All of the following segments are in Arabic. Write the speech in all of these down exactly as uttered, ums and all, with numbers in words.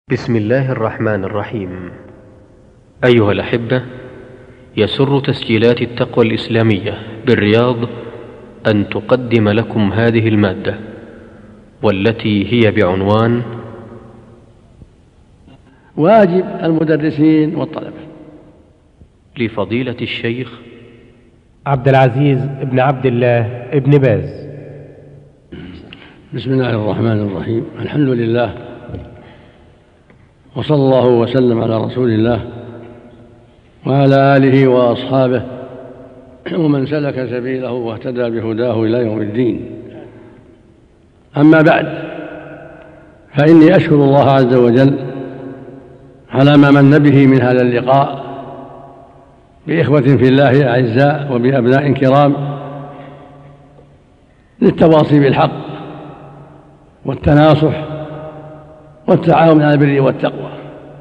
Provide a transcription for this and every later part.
بسم الله الرحمن الرحيم. أيها الأحبة، يسر تسجيلات التقوى الإسلامية بالرياض أن تقدم لكم هذه المادة، والتي هي بعنوان واجب المدرسين والطلبة، لفضيلة الشيخ عبد العزيز بن عبد الله بن باز. بسم الله الرحمن الرحيم. الحمد لله، وصلى الله وسلم على رسول الله وعلى آله وأصحابه ومن سلك سبيله واهتدى بهداه إلى يوم الدين. أما بعد، فإني أشكر الله عز وجل على ما من به من هذا اللقاء بإخوة في الله أعزاء وبأبناء كرام للتواصي بالحق والتناصح والتعاون على البر والتقوى،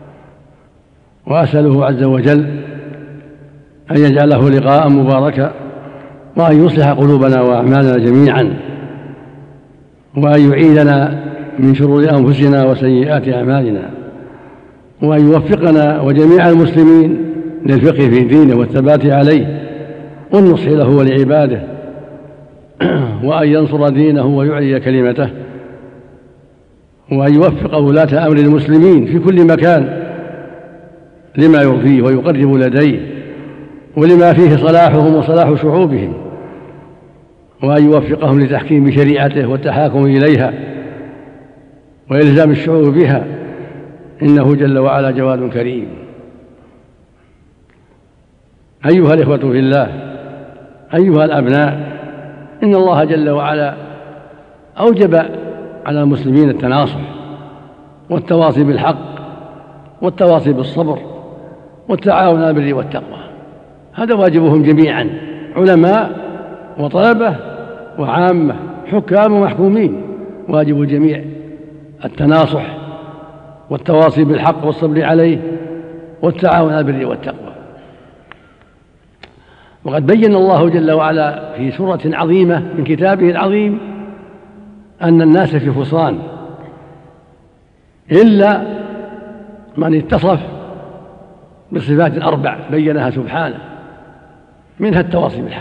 وأسأله عز وجل أن يجعله لقاء مباركا، وأن يصلح قلوبنا وأعمالنا جميعا، وأن يعيذنا من شرور أنفسنا وسيئات أعمالنا، وأن يوفقنا وجميع المسلمين للفقه في دينه والثبات عليه والنصح له ولعباده، وأن ينصر دينه ويعلي كلمته، وأن يوفق ولاة أمر المسلمين في كل مكان لما يرضيه ويقرب لديه ولما فيه صلاحهم وصلاح شعوبهم، وأن يوفقهم لتحكيم شريعته والتحاكم إليها وإلزام الشعوب بها، إنه جل وعلا جواد كريم. أيها الإخوة في الله، أيها الأبناء، إن الله جل وعلا أوجب على المسلمين التناصح والتواصي بالحق والتواصي بالصبر والتعاون على البر والتقوى. هذا واجبهم جميعا، علماء وطلبة وعامة، حكام ومحكومين، واجب الجميع التناصح والتواصي بالحق والصبر عليه والتعاون على البر والتقوى. وقد بين الله جل وعلا في سورة عظيمة من كتابه العظيم أن الناس في خسران إلا من اتصف بصفات أربع بينها سبحانه، منها التواصي بالحق،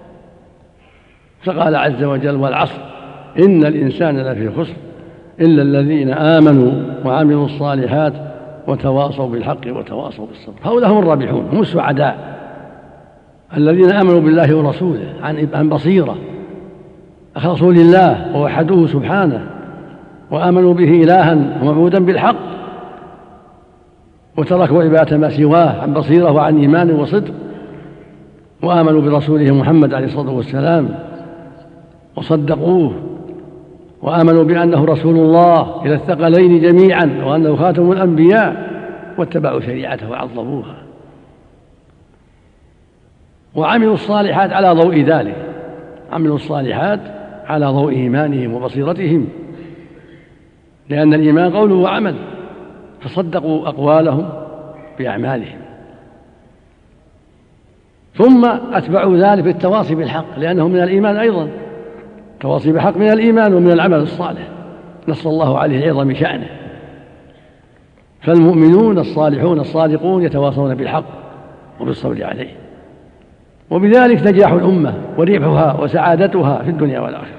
فقال عز وجل: والعصر إن الإنسان لفي خسر إلا الذين آمنوا وعملوا الصالحات وتواصوا بالحق وتواصوا بالصبر. هؤلاء هم الرابحون، هم السعداء، الذين آمنوا بالله ورسوله عن بصيرة، أخلصوا لله ووحدوه سبحانه وآمنوا به إلها ومعبودا بالحق، وتركوا عبادة ما سواه عن بصيرة وعن إيمان وصدق، وآمنوا برسوله محمد عليه الصلاة والسلام وصدقوه، وآمنوا بأنه رسول الله إلى الثقلين جميعا وأنه خاتم الأنبياء، واتبعوا شريعته وعظموها، وعملوا الصالحات على ضوء ذلك، عملوا الصالحات على ضوء إيمانهم وبصيرتهم، لأن الإيمان قول وعمل، فصدقوا أقوالهم بأعمالهم، ثم أتبعوا ذلك بالتواصي بالحق، لأنه من الإيمان أيضا، التواصي بالحق من الإيمان ومن العمل الصالح، نص الله عليه عظم شأنه. فالمؤمنون الصالحون الصادقون يتواصون بالحق وبالصبر عليه، وبذلك نجاح الأمة وربحها وسعادتها في الدنيا والآخرة.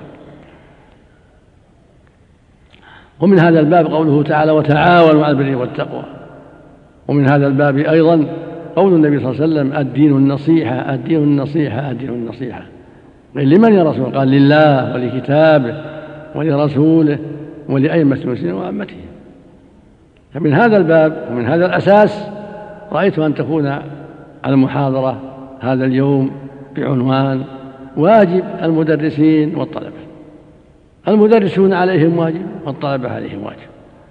ومن هذا الباب قوله تعالى: وتعاونوا على البر والتقوى. ومن هذا الباب أيضا قول النبي صلى الله عليه وسلم: الدين النصيحة الدين النصيحة الدين النصيحة. قال: لمن يا رسول؟ قال: لله ولكتابه ولرسوله ولأئمة المسلمين وعامتهم. فمن هذا الباب ومن هذا الأساس رأيت أن تكون المحاضرة هذا اليوم بعنوان واجب المدرسين والطلبة. المدرسون عليهم واجب والطلبة عليهم واجب.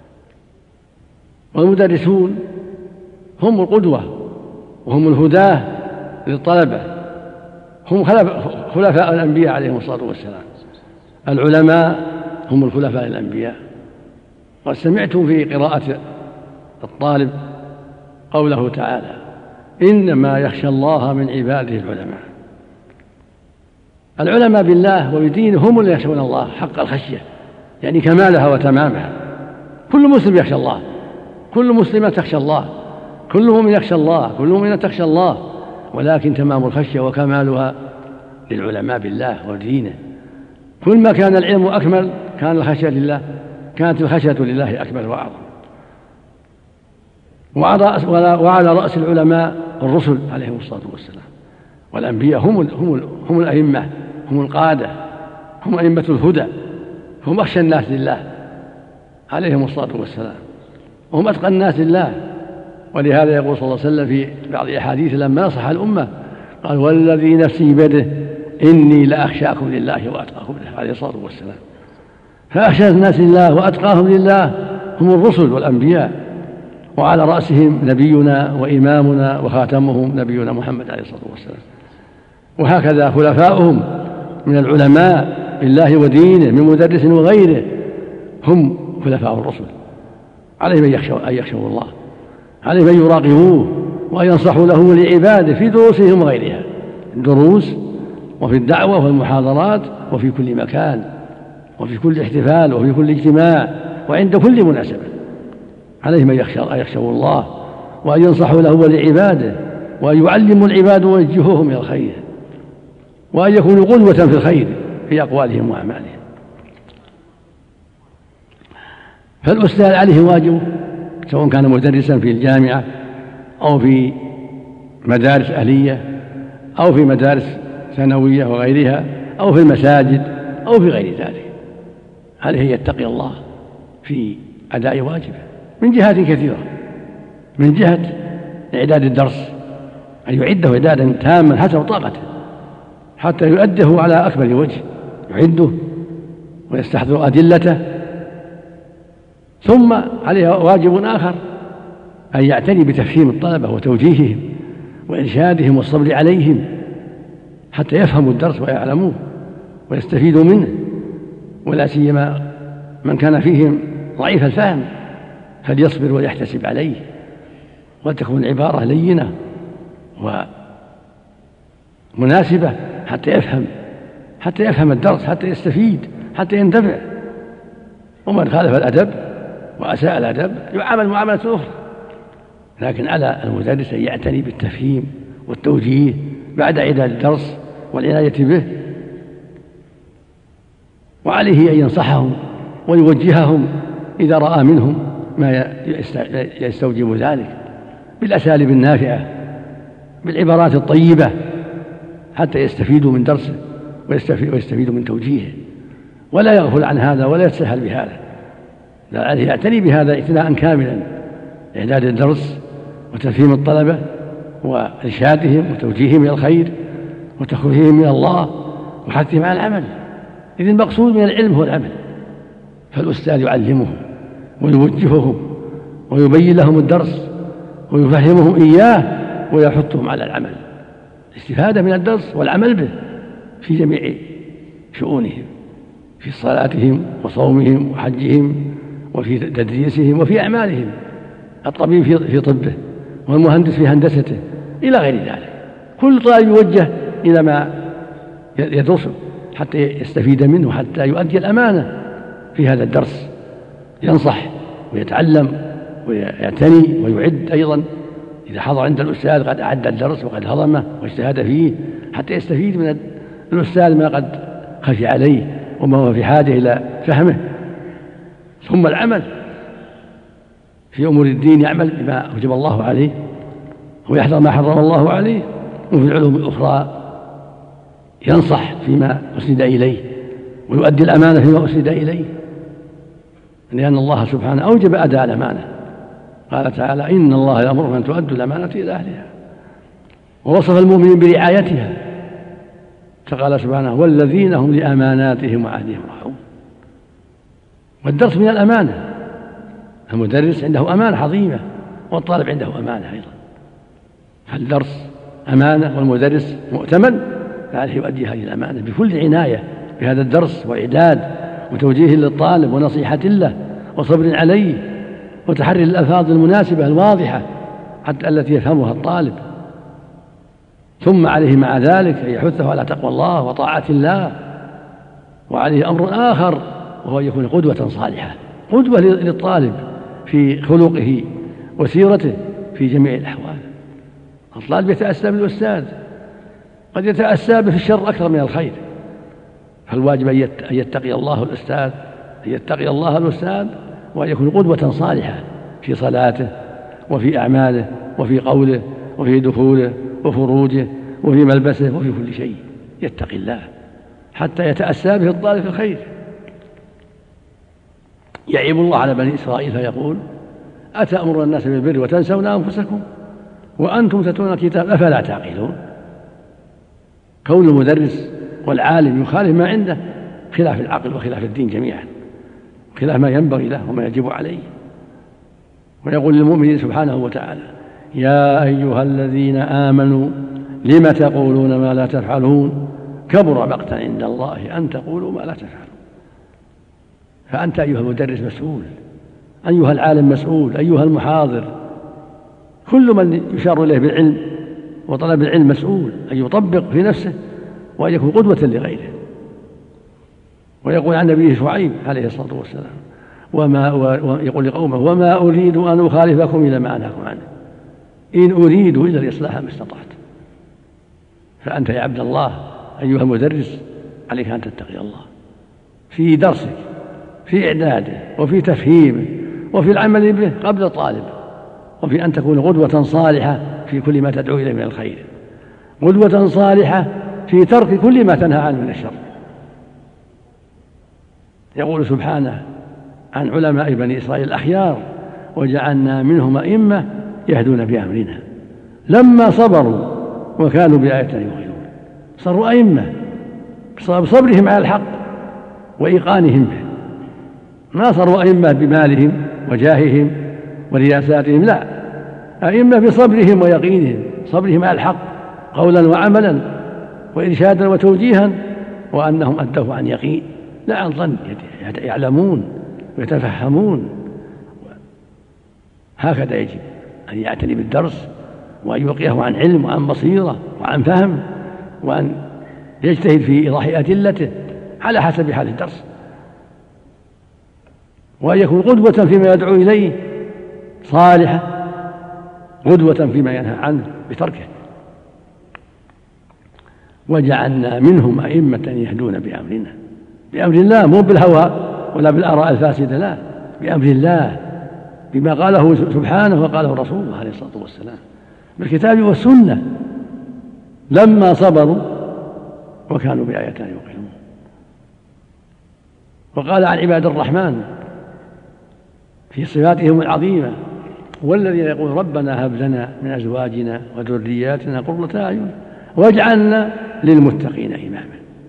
والمدرسون هم القدوة وهم الهداة للطلبة، هم خلفاء الأنبياء عليهم الصلاة والسلام. العلماء هم الخلفاء الأنبياء. قد سمعتم في قراءة الطالب قوله تعالى: إنما يخشى الله من عباده العلماء. العلماء بالله وبدينه هم اللي يخشون الله حق الخشية، يعني كمالها وتمامها. كل مسلم يخشى الله كل مسلمة تخشى الله، كل مؤمن يخشى الله، كل مؤمنة تخشى الله، ولكن تمام الخشية وكمالها للعلماء بالله ودينه. كل ما كان العلم أكمل كان الخشية لله، كانت الخشية لله أكمل وأعظم. وعلى رأس العلماء الرسل عليهم الصلاة والسلام، والأنبياء هم هم هم الأئمة، هم القادة، هم أئمة الهدى، هم أخشى الناس لله عليهم الصلاة والسلام، وهم أتقى الناس لله. ولهذا يقول صلى الله عليه وسلم في بعض الأحاديث لما نصح الأمة قال: والذي نفسي بيده إني لأخشاكم لله وأتقاكم له، عليه الصلاة والسلام. فأخشى الناس لله وأتقاهم لله هم الرسل والأنبياء، وعلى رأسهم نبينا وإمامنا وخاتمهم نبينا محمد عليه الصلاة والسلام. وهكذا خلفاؤهم من العلماء بالله ودينه من مدرس وغيره هم خلفاء الرسل، عليهم أن يخشوا, أن يخشوا الله، عليهم أن يراقبوه وأن ينصحوا له ولعباده في دروسهم وغيرها، الدروس وفي الدعوة والمحاضرات وفي كل مكان وفي كل احتفال وفي كل اجتماع وعند كل مناسبة. عليهم أن يخشوا الله وأن ينصحوا له ولعباده، وأن يعلموا العباد ويوجهوهم إلى الخير، وأن يكونوا قدوة في الخير في أقوالهم وأعمالهم. فالأستاذ عليه واجب، سواء كان مدرسا في الجامعة أو في مدارس أهلية أو في مدارس ثانوية وغيرها أو في المساجد أو في غير ذلك، عليه يتقي الله في أداء واجبه من جهات كثيرة. من جهة إعداد الدرس، أن يعده إعدادا تاما حسب طاقته حتى يؤديه على أكمل وجه، يعده ويستحضر أدلته. ثم عليه واجب آخر، أن يعتني بتفهيم الطلبة وتوجيههم وإرشادهم والصبر عليهم حتى يفهموا الدرس ويعلموه ويستفيدوا منه، ولا سيما من كان فيهم ضعيف الفهم فليصبر ويحتسب عليه، وتكون العبارة لينة ومناسبة حتى يفهم حتى يفهم الدرس، حتى يستفيد، حتى ينتفع. ومن خالف الأدب وأساء الأدب يعامل معاملة أخرى. لكن على المدرس أن يعتني بالتفهيم والتوجيه بعد إعداد الدرس والعناية به، وعليه أن ينصحهم ويوجههم إذا رأى منهم ما يستوجب ذلك بالأساليب النافعة بالعبارات الطيبة حتى يستفيدوا من درسه ويستفيدوا من توجيهه، ولا يغفل عن هذا ولا يتساهل بهذا، بل عليه يعتني بهذا اعتناء كاملا، إعداد الدرس وتفهيم الطلبة وإرشادهم وتوجيههم إلى الخير وتخويفهم من الله وحثهم على العمل، إذ المقصود من العلم هو العمل. فالأستاذ يعلمهم ويوجههم ويبين لهم الدرس ويفهمهم إياه ويحثهم على العمل، الاستفادة من الدرس والعمل به في جميع شؤونهم، في صلاتهم وصومهم وحجهم وفي تدريسهم وفي أعمالهم، الطبيب في طبه والمهندس في هندسته إلى غير ذلك. كل طالب يوجه إلى ما يدرسه حتى يستفيد منه، حتى يؤدي الأمانة في هذا الدرس، ينصح ويتعلم ويعتني ويعد أيضا إذا حضر عند الأستاذ قد أعد الدرس وقد هضمه واجتهد فيه حتى يستفيد من الأستاذ ما قد خفي عليه وما هو في حاجة إلى فهمه. ثم العمل في أمور الدين، يعمل بما أوجب الله عليه ويحذر ما حرم الله عليه، وفي العلوم الأخرى ينصح فيما أسند إليه ويؤدي الأمانة فيما أسند إليه، لأن الله سبحانه أوجب أداء الأمانة، قال تعالى: إن الله يأمر أن تؤدوا الأمانة إلى أهلها، ووصف المؤمنين برعايتها فقال سبحانه: والذين هم لأماناتهم وعهدهم راعون. والدرس من الأمانة، المدرس عنده أمانة عظيمة والطالب عنده أمانة أيضا، فالدرس أمانة والمدرس مؤتمن، فعليه يؤدي هذه الأمانة بكل عناية بهذا الدرس وإعداد وتوجيه للطالب ونصيحة له وصبر عليه وتحري الألفاظ المناسبة الواضحة حتى التي يفهمها الطالب. ثم عليه مع ذلك أن يحثه على تقوى الله وطاعة الله. وعليه أمر آخر وهو أن يكون قدوة صالحة، قدوة للطالب في خلقه وسيرته في جميع الأحوال. الطالب يتأسى بالأستاذ، قد يتأسى به في الشر أكثر من الخير، فالواجب أن يتقي الله الأستاذ أن يتقي الله الأستاذ وأن يكون قدوة صالحة في صلاته وفي أعماله وفي قوله وفي دخوله وفروجه وفي ملبسه وفي كل شيء، يتقي الله حتى يتأسى به الطالب في الخير. يعيب الله على بني إسرائيل فيقول: أتأمرون الناس بالبر وتنسون أنفسكم وأنتم تتلون الكتاب أفلا تعقلون. كون المدرس والعالم يخالف ما عنده خلاف العقل وخلاف الدين جميعا، خلاف ما ينبغي له وما يجب عليه. ويقول للمؤمنين سبحانه وتعالى: يا أيها الذين آمنوا لم تقولون ما لا تفعلون كبر مقتا عند الله أن تقولوا ما لا تفعلون. فأنت أيها المدرس مسؤول، أيها العالم مسؤول، أيها المحاضر، كل من يشار إليه بالعلم وطلب العلم مسؤول أن يطبق في نفسه وأن يكون قدوة لغيره. ويقول عن نبيه شعيب عليه الصلاة والسلام: وما ويقول لقومه: وما أريد أن أخالفكم إلى ما أنهاكم عنه إن أريد إلا الإصلاح ما استطعت. فأنت يا عبد الله أيها المدرس عليك أن تتقي الله في درسك، في إعداده وفي تفهيمه وفي العمل به قبل الطالب، وفي أن تكون قدوة صالحة في كل ما تدعو إليه من الخير، قدوة صالحة في ترك كل ما تنهى عنه من الشر. يقول سبحانه عن علماء بني إسرائيل الأخيار: وجعلنا منهم أئمة يهدون بأمرنا لما صبروا وكانوا بآياتنا يوقنون. صاروا أئمة بصبرهم على الحق وإيقانهم به، ما صاروا أئمة بمالهم وجاههم ورياساتهم، لا، أئمة بصبرهم ويقينهم، صبرهم على الحق قولا وعملا وإرشادا وتوجيها، وأنهم أدوه عن يقين لا عن ظن، يعلمون ويتفهمون. هكذا يجب أن يعتني بالدرس وأن يوقيه عن علم وعن بصيرة وعن فهم، وأن يجتهد في إيضاح أدلته على حسب حال الدرس، وأن يكون قدوة فيما يدعو إليه صالحة، قدوة فيما ينهى عنه بتركه. وجعلنا منهم أئمة يهدون بأمرنا، بأمر الله، مو بالهوى ولا بالآراء الفاسدة، لا، بأمر الله، بما قاله سبحانه وقاله رسوله عليه الصلاة والسلام بالكتاب والسنة، لما صبروا وكانوا بآياتنا يوقنون. وقال عن عباد الرحمن في صفاتهم العظيمة: والذين يقولون ربنا هب لنا من أزواجنا وذرياتنا قرة أعين واجعلنا للمتقين إماما.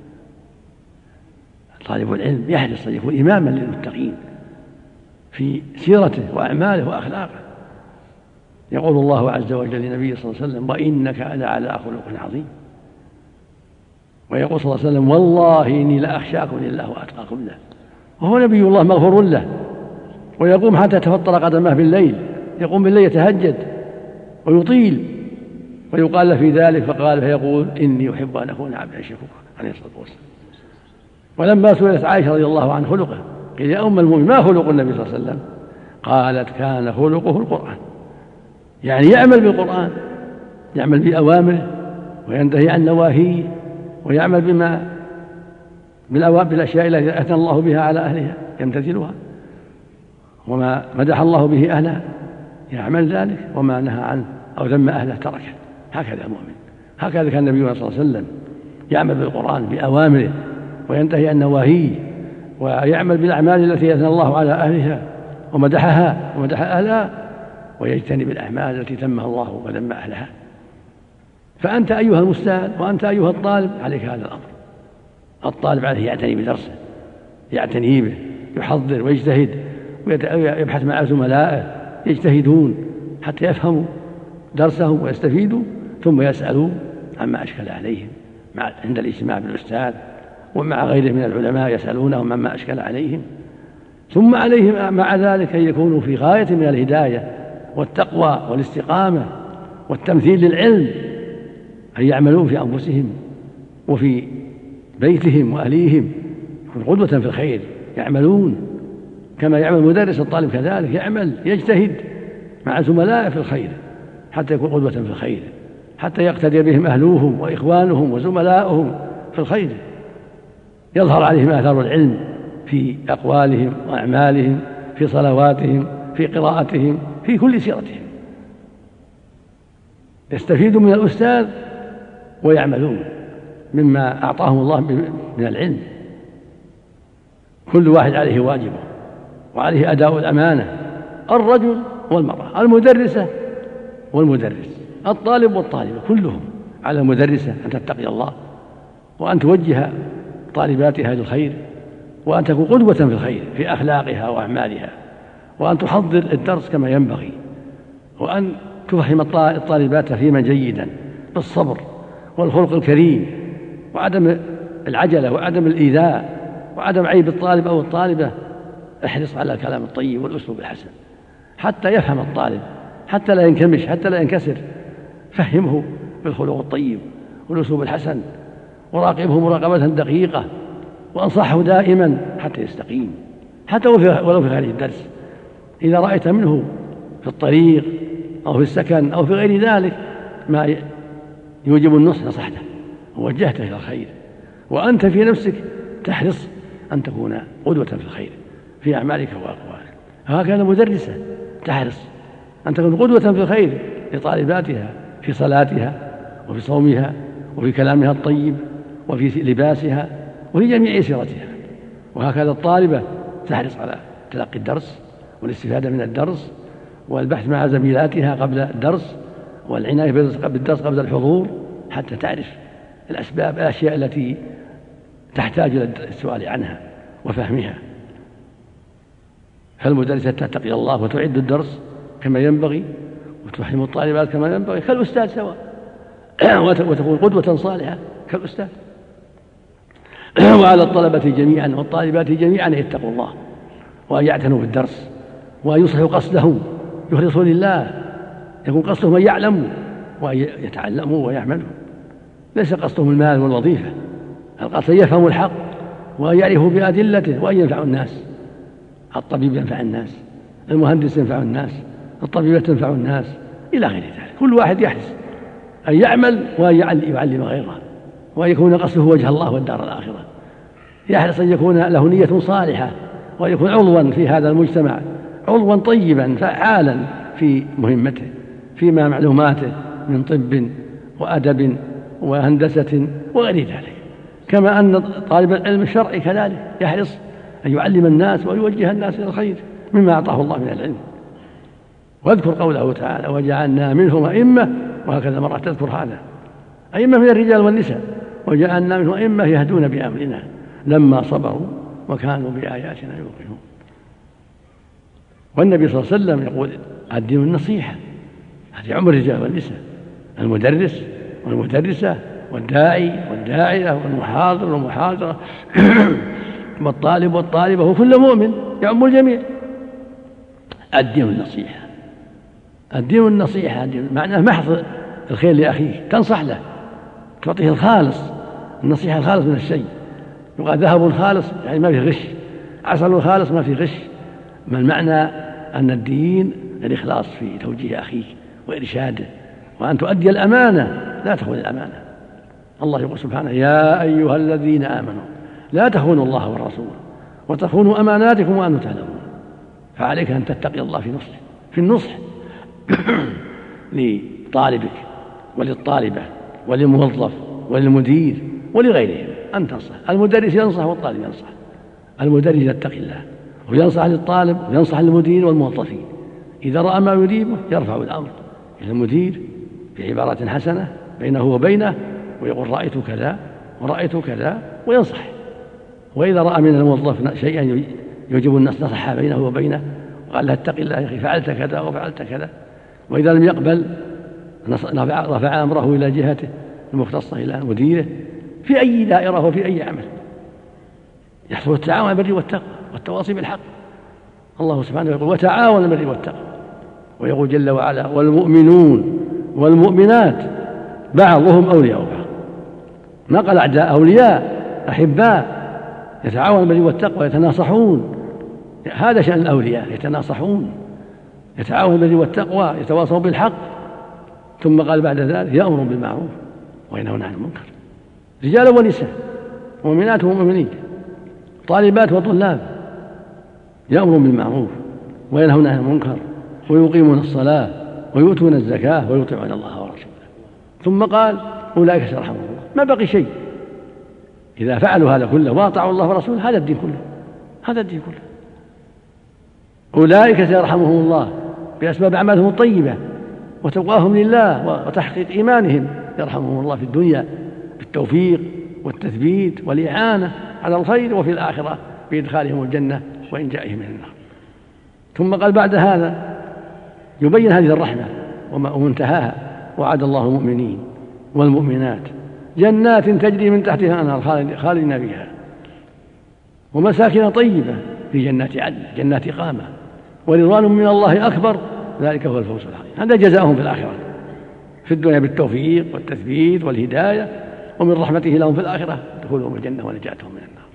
طالب العلم يحرص أن يكون إماما للمتقين في سيرته وأعماله وأخلاقه. يقول الله عز وجل للنبي صلى الله عليه وسلم: وإنك لعلى خلق عظيم. ويقول صلى الله عليه وسلم: والله إني لأخشاكم لله وأتقاكم له. وهو نبي الله مغفور له، ويقوم حتى تفطر قدمه بالليل، يقوم بالليل يتهجد ويطيل، ويقال له في ذلك فقال فيقول: إني أحب أن أكون عبدا شكورا عليه الصلاة والسلام. ولما سئلت عائشة رضي الله عن خلقه قيل: يا أم المؤمنين ما خلق النبي صلى الله عليه وسلم؟ قالت: كان خلقه القرآن، يعني يعمل بالقرآن، يعمل بأوامره وينتهي عن نواهيه، ويعمل بما بالأشياء التي أثنى الله بها على أهلها يمتثلها، وما مدح الله به أهلها يعمل ذلك، وما نهى عنه أو ذم أهله تركه. هكذا المؤمن، هكذا كان النبي صلى الله عليه وسلم يعمل بالقرآن بأوامره وينتهي عن نواهيه، ويعمل بالأعمال التي أثنى الله على أهلها ومدحها ومدح أهلها، ويجتنب الأعمال التي ذمها الله وذم أهلها. فأنت أيها المستاذ وأنت أيها الطالب عليك هذا الأمر. الطالب عليه يعتني بدرسه، يعتني به، يحضر ويجتهد ويبحث مع زملائه يجتهدون حتى يفهموا درسهم ويستفيدوا، ثم يسألوا عما أشكل عليهم عند الاجتماع بالأستاذ ومع غيره من العلماء، يسألونهم عما أشكل عليهم. ثم عليهم مع ذلك أن يكونوا في غاية من الهداية والتقوى والاستقامة والتمثيل للعلم، أن يعملوا في أنفسهم وفي بيتهم وأهليهم، يكون قدوة في الخير، يعملون كما يعمل مدرس. الطالب كذلك يعمل يجتهد مع زملائه في الخير حتى يكون قدوة في الخير، حتى يقتدي بهم أهلوهم وإخوانهم وزملاؤهم في الخير، يظهر عليهم آثار العلم في أقوالهم وأعمالهم، في صلواتهم، في قراءتهم، في كل سيرتهم. يستفيدوا من الأستاذ ويعملون مما أعطاهم الله من العلم. كل واحد عليه واجبه وعليه أداء الأمانة، الرجل والمرأة، المدرسة والمدرس، الطالب والطالبة، كلهم على المدرسة أن تتقي الله وأن توجه طالباتها للخير، وأن تكون قدوة في الخير في أخلاقها وأعمالها، وأن تحضر الدرس كما ينبغي، وأن تفهم الطالبات فيما جيدا بالصبر والخلق الكريم وعدم العجلة وعدم الإيذاء وعدم عيب الطالب أو الطالبة. احرص على الكلام الطيب والأسلوب الحسن حتى يفهم الطالب، حتى لا ينكمش، حتى لا ينكسر. فهمه بالخلق الطيب والأسلوب الحسن، وراقبه مراقبة دقيقة، وأنصحه دائما حتى يستقيم، حتى ولو في خارج الدرس. إذا رأيت منه في الطريق أو في السكن أو في غير ذلك ما يوجب النصح نصحته ووجهته إلى الخير، وأنت في نفسك تحرص أن تكون قدوة في الخير في أعمالك وأقوالك. هكذا مدرسة تحرص أن تكون قدوة في الخير لطالباتها في صلاتها وفي صومها وفي كلامها الطيب وفي لباسها وفي جميع سيرتها. وهكذا الطالبة تحرص على تلقي الدرس والاستفادة من الدرس والبحث مع زميلاتها قبل الدرس والعناية بالدرس قبل الحضور، حتى تعرف الأسباب الأشياء التي تحتاج إلى السؤال عنها وفهمها. فالمدرسة تتقي الله وتعد الدرس كما ينبغي وتفهم الطالبات كما ينبغي كالأستاذ سواء، وتكون قدوة صالحة كالأستاذ. وعلى الطلبة جميعا والطالبات جميعا يتقوا الله وأن يعتنوا بالدرس وأن يصلحوا قصدهم، يخلصوا لله، يكون قصدهم أن يعلموا وأن يتعلموا ويعملوا، ليس قصدهم المال والوظيفة. القصد أن يفهموا الحق وأن يعرفوا بأدلته وأن ينفعوا الناس. الطبيب ينفع الناس، المهندس ينفع الناس، الطبيبة تنفع الناس، إلى غير ذلك. كل واحد يحرص أن يعمل وأن يعلم غيره، وأن يكون قصده وجه الله والدار الآخرة. يحرص أن يكون له نية صالحة وأن يكون عضوا في هذا المجتمع، عضوا طيبا فعالا في مهمته فيما معلوماته من طب وأدب وهندسة وغير ذلك. كما أن طالب العلم الشرعي كذلك يحرص أن يعلم الناس ويوجه الناس إلى الخير مما أعطاه الله من العلم. واذكر قوله تعالى وجعلنا منهم أئمة، وهكذا مرة تذكر هذا، أئمة من الرجال والنساء، وجعلنا منهم أئمة يهدون بأمرنا لما صبروا وكانوا بآياتنا يوقنون. والنبي صلى الله عليه وسلم يقول الدين النصيحة، هذه عمر الرجال والنساء، المدرس والمدرسة والداعي والداعية والمحاضر والمحاضرة والطالب والطالبة وكل مؤمن يعم الجميع. الدين النصيحة، الدين النصيحة معناه محض الخير لأخيك، تنصح له، تعطيه الخالص، النصيحة الخالص من الشيء. يقال ذهب خالص يعني ما فيه غش، عسل خالص ما فيه غش. ما المعنى؟ أن الدين الإخلاص في توجيه أخيك وإرشاده، وأن تؤدي الأمانة لا تخون الأمانة. الله يقول سبحانه يا أيها الذين آمنوا لا تخونوا الله والرسول وتخونوا أماناتكم وأنتم تعلمون. فعليك أن تتقي الله في نصح في النصح لطالبك وللطالبة وللموظف وللمدير ولغيرهم، أن تنصح. المدرس ينصح والطالب ينصح. المدرس يتقي الله وينصح للطالب وينصح للمدير والموظفين. إذا رأى ما يريبه يرفع الأمر إلى المدير بعبارة حسنة بينه وبينه ويقول رأيت كذا ورأيت كذا وينصح. وإذا رأى من الموظف شيئا يجب الناس نصح بينه وبينه وقال له اتق الله يا أخي فعلت كذا وفعلت كذا. وإذا لم يقبل رفع أمره إلى جهته المختصة إلى مديره في أي دائرة وفي أي عمل. يحصل التعاون على البر والتقوى والتواصي بالحق. الله سبحانه يقول وتعاون على البر والتقوى، ويقول جل وعلا والمؤمنون والمؤمنات بعضهم أولياء بعض. نقل أعداء أولياء أحباء يتعاون بالبر والتقوى يتناصحون. هذا شأن الأولياء، يتناصحون يتعاون بالبر والتقوى، يتواصون بالحق. ثم قال بعد ذلك يأمر بالمعروف وينهون عن المنكر، رجال ونساء، مؤمنات ومؤمنين، طالبات وطلاب، يأمر بالمعروف وينهون عن المنكر ويقيمون الصلاة ويؤتون الزكاة ويطيعون الله ورسوله. ثم قال أولئك سيرحمهم الله. ما بقي شيء، إذا فعلوا هذا كله وأطاعوا الله ورسوله هذا الدين كله، هذا الدين كله. أولئك سيرحمهم الله بأسباب أعمالهم الطيبة وتقواهم لله وتحقيق إيمانهم، يرحمهم الله في الدنيا بالتوفيق والتثبيت والإعانة على الخير، وفي الآخرة بإدخالهم الجنة وإن جائهم من النار. ثم قال بعد هذا يبين هذه الرحمة ومنتهاها: وعد الله المؤمنين والمؤمنات جنات تجري من تحتها الأنهار خالدين فيها ومساكن طيبة في جنات عدن، جنات إقامة، ورضوان من الله أكبر، ذلك هو الفوز العظيم. هذا جزاؤهم في الآخرة، في الدنيا بالتوفيق والتثبيت والهداية، ومن رحمته لهم في الآخرة دخولهم الجنة ونجاتهم من النار.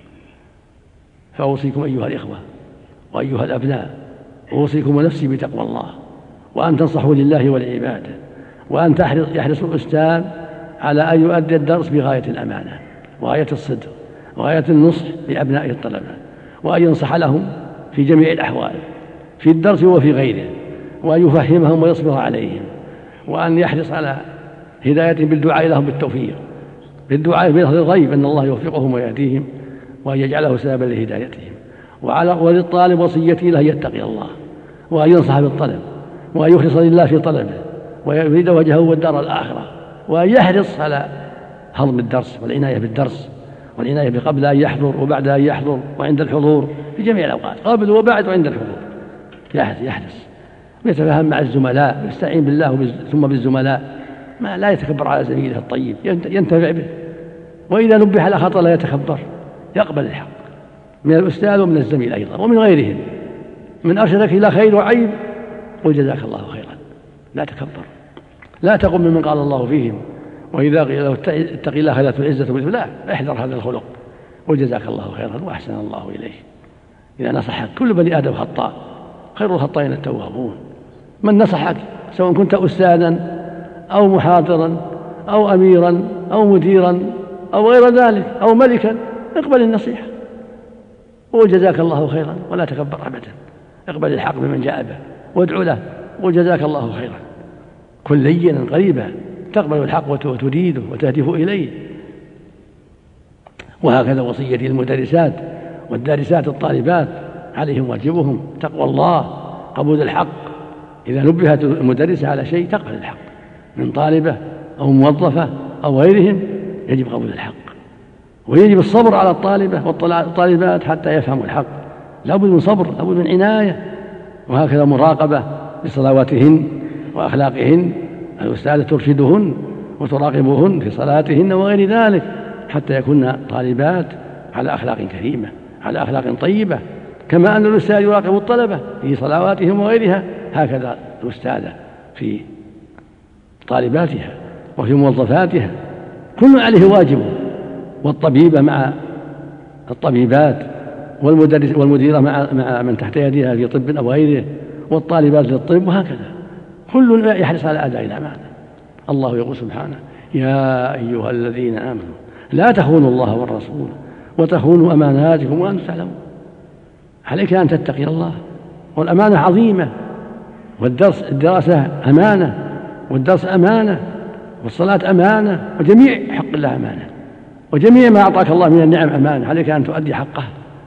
فأوصيكم أيها الإخوة وأيها الأبناء، أوصيكم ونفسي بتقوى الله، وأن تنصحوا لله والعبادة، وأن يحرص الأستاذ على أن يؤدي الدرس بغاية الأمانة وغاية الصدق وغاية النصح لأبنائه الطلبة، وأن ينصح لهم في جميع الأحوال في الدرس وفي غيره، وأن يفهمهم ويصبر عليهم، وأن يحرص على هدايتهم بالدعاء لهم بالتوفيق، بالدعاء بظهر الغيب أن الله يوفقهم ويهديهم وأن يجعله سببا لهدايتهم. وعلى وللطالب وصيتي له يتقي الله وأن ينصح بالطلب وأن يخلص لله في طلبه ويريد وجهه والدار الآخرة، وأن يحرص على هضم الدرس والعناية بالدرس والعناية قبل أن يحضر وبعد أن يحضر وعند الحضور في جميع الأوقات، قبل وبعد وعند الحضور يحرص ويتفاهم مع الزملاء ويستعين بالله ثم بالزملاء، ما لا يتكبر على زميله الطيب، ينتفع به، وإذا نبه على خطأ لا يتكبر، يقبل الحق من الأستاذ ومن الزميل أيضا ومن غيرهم. من أرشدك إلى خير وعيب قل جزاك الله خيرا، لا تكبر، لا تقم ممن قال الله فيهم وإذا قيل له اتق الله خلته العزة بالله، احذر هذا الخلق قل جزاك الله خيرا وأحسن الله إليه. إذا نصحك كل بني آدم خطاء، خير الخطائين التوابون. من نصحك سواء كنت أستاذا أو محاضرا أو أميرا أو مديرا أو غير ذلك أو ملكا، اقبل النصيحة وقل جزاك الله خيرا ولا تكبر أبدا، اقبل الحق بمن جاء به وادعو له وقل جزاك الله خيرا، كن لينا قريبا تقبل الحق وتريده وتهدف إليه. وهكذا وصيتي المدرسات والدارسات الطالبات عليهم واجبهم تقوى الله، قبول الحق. إذا نبهت المدرسة على شيء تقبل الحق من طالبة أو موظفة أو غيرهم، يجب قبول الحق، ويجب الصبر على الطالبة والطالبات حتى يفهموا الحق، لابد من صبر، لابد من عناية. وهكذا مراقبة لصلواتهن وأخلاقهن، الأستاذة ترشدهن وتراقبهن في صلاتهن وغير ذلك حتى يكون طالبات على أخلاق كريمة، على أخلاق طيبة، كما أن الأستاذ يراقب الطلبة في صلواتهم وغيرها، هكذا الأستاذة في طالباتها وفي موظفاتها، كل عليه واجبه. والطبيبة مع الطبيبات، والمدرس والمديرة مع مع من تحت يدها في طب أو غيره، والطالبات للطب، وهكذا كل يحرص على أداء الأمانة. الله يقول سبحانه: يا أيها الذين آمنوا لا تخونوا الله والرسول وتخونوا أماناتكم وأنتم تعلمون. عليك أن تتقي الله، والأمانة عظيمة، والدرس الدراسة أمانة، والدرس أمانة، والصلاة أمانة، وجميع حق الله أمانة، وجميع ما أعطاك الله من النعم أمانة، عليك أن تؤدي حقها.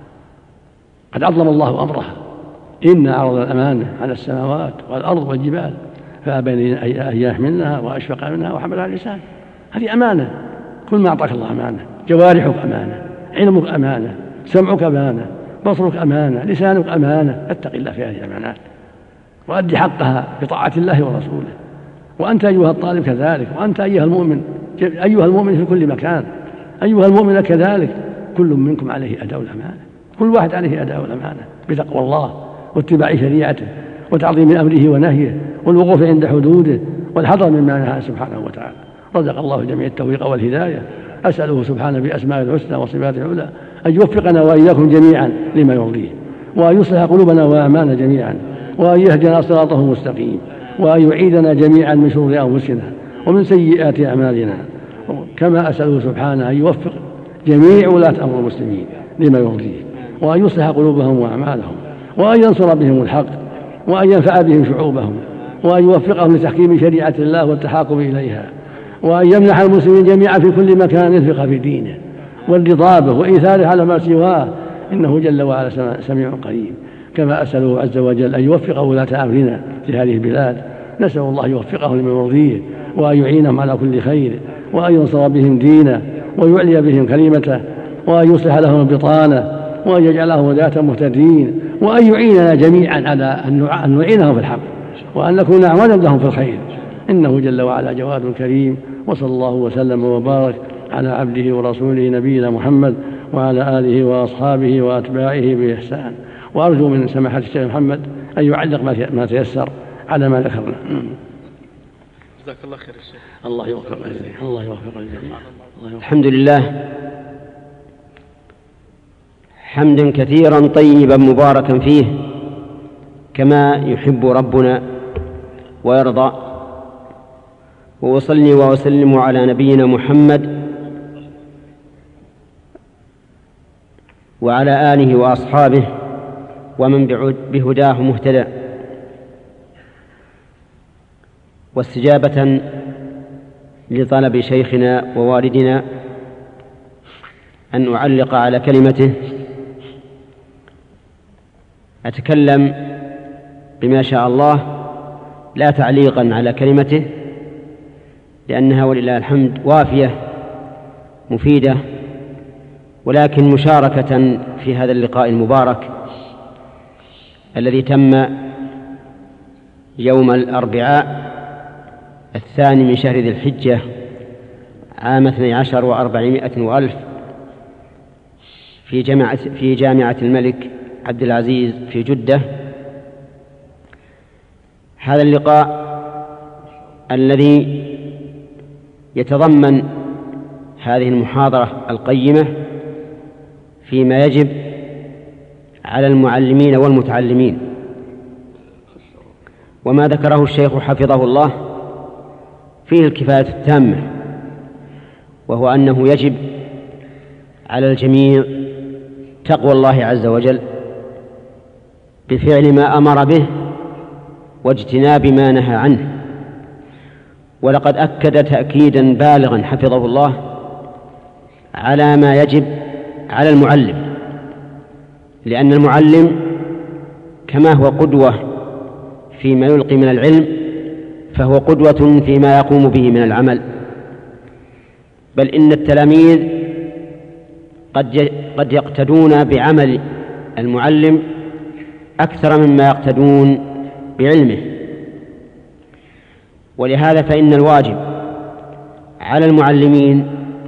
قد عظم الله أمرها: إن عرض الأمانة على السماوات والأرض والجبال فأبين أن يحملنها وأشفق منها وحملها الإنسان. هذه أمانة، كل ما أعطاك الله أمانة. جوارحك أمانة، علمك أمانة، سمعك أمانة، بصرك أمانة، لسانك أمانة. اتق الله في هذه الأمانات وأدي حقها بطاعة الله ورسوله. وأنت أيها الطالب كذلك، وأنت أيها المؤمن أيها المؤمن في كل مكان، أيها المؤمن كذلك، كل منكم عليه أداء الأمانة، كل واحد عليه أداء الأمانة بتقوى الله واتباع شريعته وتعظيم أمره ونهيه والوقوف عند حدوده والحذر مما نهى سبحانه وتعالى. رزق الله جميع التوفيق والهداية. أسأله سبحانه بأسمائه الحسنى وصفاته العلى أن يوفقنا وإياكم جميعا لما يرضيه، وأن يصلح قلوبنا وأعمالنا جميعا، وأن يهدنا صراطه المستقيم، وأن يعيدنا جميعا من شرور أنفسنا ومن سيئات أعمالنا، كما أسأله سبحانه أن يوفق جميع ولاة أمر المسلمين لما يرضيه، وأن يصلح قلوبهم وأعمالهم، وأن ينصر بهم الحق، وأن ينفع بهم شعوبهم، وأن يوفقهم لتحكيم شريعة الله والتحاكم إليها، وأن يمنح المسلمين جميعا في كل مكان الفقه في دينه والرضا به وإيثاره على ما سواه، إنه جل وعلا سميع قريب. كما أسأله عز وجل أن يوفق ولاة أمرنا في هذه البلاد، نسأل الله يوفقهم لما يرضيه، وأن يعينهم على كل خير، وأن ينصر بهم دينه، ويعلي بهم كلمته، وأن يصلح لهم البطانة، وأن يجعلهم هداة مهتدين، وأن يعيننا جميعا على أن نعينهم في الحق، وأن نكون أعوانا لهم في الخير، إنه جل وعلا جواد كريم. وصلى الله وسلم وبارك على عبده ورسوله نبينا محمد وعلى آله وأصحابه وأتباعه بإحسان. وأرجو من سماحة الشيخ محمد أن يعلق ما تيسر على ما ذكرنا. جزاك الله خير الشيخ. الله يوفق الجميع. الله يوفق الجميع. الحمد لله حمدا كثيرا طيبا مباركا فيه كما يحب ربنا ويرضى، وأصلي وأسلم على نبينا محمد وعلى آله وأصحابه ومن بهداه مهتدى. واستجابة لطلب شيخنا ووالدنا أن أعلق على كلمته، أتكلم بما شاء الله لا تعليقا على كلمته، لأنها ولله الحمد وافية مفيدة، ولكن مشاركة في هذا اللقاء المبارك الذي تم يوم الأربعاء الثاني من شهر ذي الحجة عام اثني عشر وأربعمائة وألف في جامعة في جامعة الملك عبد العزيز في جدة. هذا اللقاء الذي يتضمن هذه المحاضرة القيمة فيما يجب على المعلمين والمتعلمين، وما ذكره الشيخ حفظه الله فيه الكفاية التامة، وهو أنه يجب على الجميع تقوى الله عز وجل بفعل ما أمر به واجتناب ما نهى عنه. ولقد أكد تأكيدا بالغا حفظه الله على ما يجب على المعلم، لأن المعلم كما هو قدوة فيما يلقي من العلم فهو قدوة فيما يقوم به من العمل، بل إن التلاميذ قد قد يقتدون بعمل المعلم أكثر مما يقتدون بعلمه. ولهذا فإن الواجب على المعلمين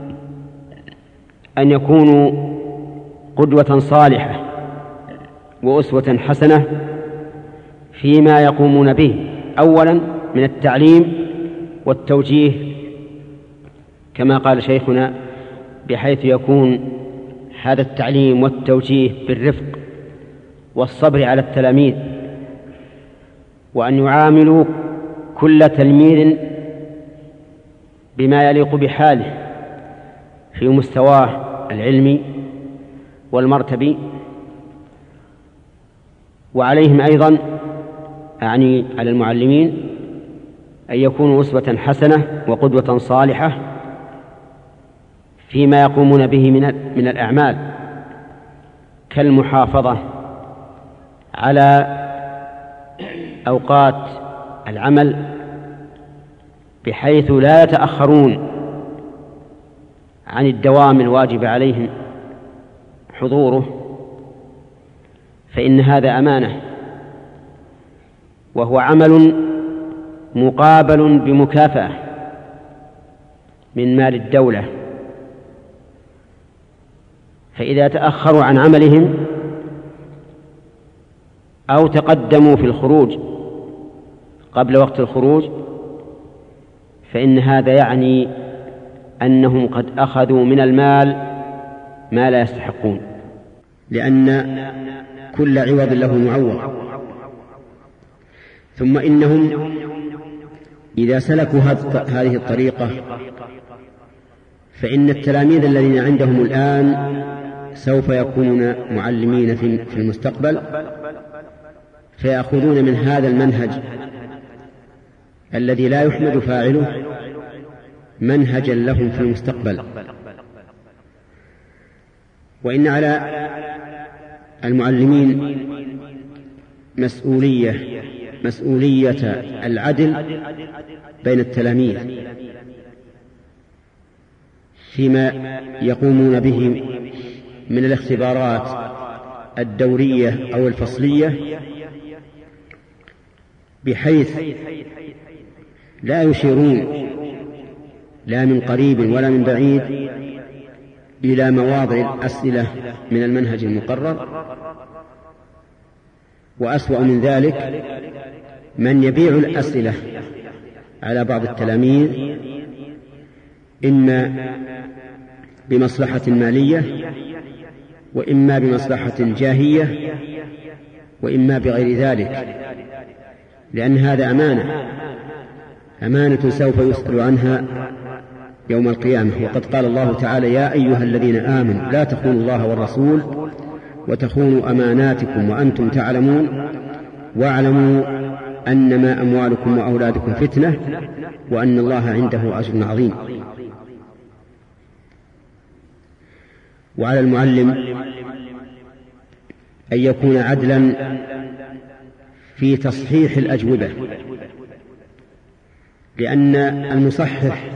أن يكونوا قدوة صالحة وأسوة حسنة فيما يقومون به، أولا من التعليم والتوجيه كما قال شيخنا، بحيث يكون هذا التعليم والتوجيه بالرفق والصبر على التلاميذ، وأن يعاملوا كل تلميذ بما يليق بحاله في مستواه العلمي والمرتبي. وعليهم أيضا أعني على المعلمين أن يكونوا أسوة حسنة وقدوة صالحة فيما يقومون به من الأعمال، كالمحافظة على أوقات العمل بحيث لا يتأخرون عن الدوام الواجب عليهم حضوره، فإن هذا أمانة، وهو عمل مقابل بمكافأة من مال الدولة، فإذا تأخروا عن عملهم أو تقدموا في الخروج قبل وقت الخروج فإن هذا يعني أنهم قد أخذوا من المال ما لا يستحقون، لأن كل عوض له معوض، ثم إنهم إذا سلكوا هذه الطريقة فإن التلاميذ الذين عندهم الآن سوف يكونون معلمين في المستقبل، فيأخذون من هذا المنهج الذي لا يحمد فاعله منهجا لهم في المستقبل. وإن على المعلمين مسؤولية مسؤولية العدل بين التلاميذ فيما يقومون به من الاختبارات الدورية أو الفصلية، بحيث لا يشيرون لا من قريب ولا من بعيد إلى مواضع الأسئلة من المنهج المقرر. وأسوأ من ذلك من يبيع الأسئلة على بعض التلاميذ إما بمصلحة مالية وإما بمصلحة جاهية وإما بغير ذلك، لأن هذا أمانة أمانة سوف يسأل عنها يوم القيامة. وقد قال الله تعالى: يا أيها الذين آمنوا لا تخونوا الله والرسول وتخونوا أماناتكم وأنتم تعلمون واعلموا أنما أموالكم وأولادكم فتنة وأن الله عنده أجر عظيم. وعلى المعلم أن يكون عدلا في تصحيح الأجوبة، لأن المصحح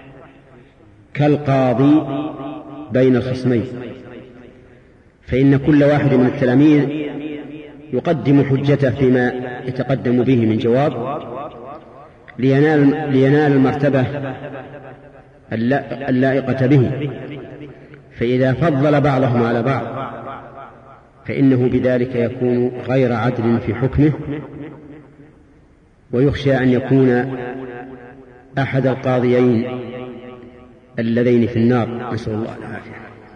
كالقاضي بين الخصمين، فإن كل واحد من التلاميذ يقدم حجته فيما يتقدم به من جواب لينال, لينال المرتبة اللائقة به. فإذا فضل بعضهم على بعض فإنه بذلك يكون غير عدل في حكمه، ويخشى أن يكون أحد القاضيين اللذين في النار، نسأل الله العافية.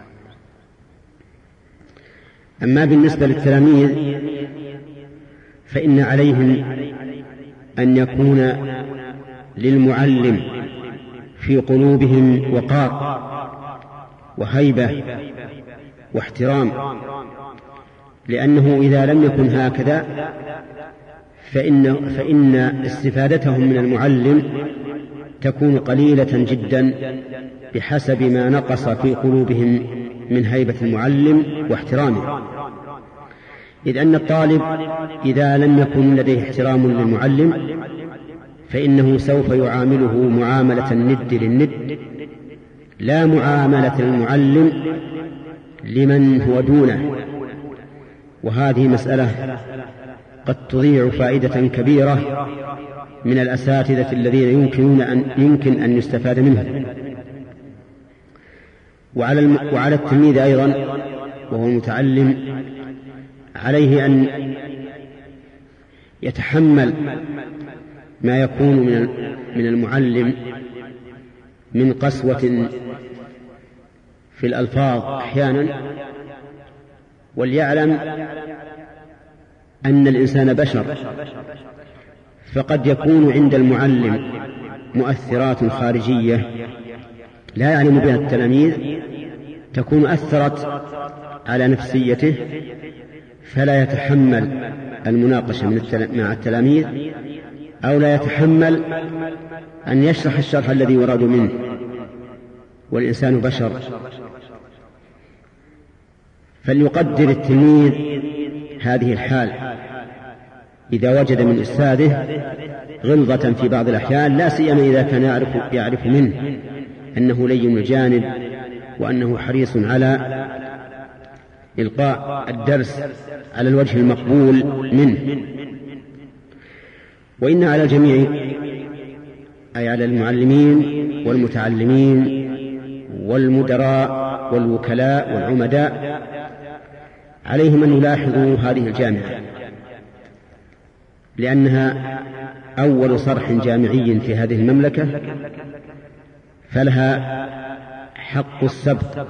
أما بالنسبة للتلاميذ فإن عليهم أن يكون للمعلم في قلوبهم وقار وهيبة واحترام، لأنه إذا لم يكن هكذا فإن, فإن استفادتهم من المعلم تكون قليلة جدا بحسب ما نقص في قلوبهم من هيبة المعلم واحترامه. إذ أن الطالب إذا لم يكن لديه احترام للمعلم فإنه سوف يعامله معاملة الند للند، لا معاملة المعلم لمن هو دونه. وهذه مسألة قد تضيع فائدة كبيرة من الأساتذة الذين يمكنون أن يمكن أن يستفاد منهم. وعلى الم... وعلى التلميذ أيضا وهو المتعلم عليه أن يتحمل ما يكون من من المعلم من قسوة في الألفاظ أحيانا، وليعلم أن الإنسان بشر، فقد يكون عند المعلم مؤثرات خارجية لا يعلم بها التلاميذ تكون أثرت على نفسيته، فلا يتحمل المناقشة مع التلاميذ أو لا يتحمل أن يشرح الشرح الذي يراد منه، والإنسان بشر. فليقدر التلميذ هذه الحال إذا وجد من أستاذه غلظة في بعض الأحيان، لا سيما إذا كان يعرف, يعرف منه أنه لين الجانب وأنه حريص على إلقاء الدرس على الوجه المقبول منه. وإن على الجميع أي على المعلمين والمتعلمين والمدراء والوكلاء والعمداء عليهم أن يلاحظوا هذه الجامعة، لأنها أول صرح جامعي في هذه المملكة، فلها حق السبق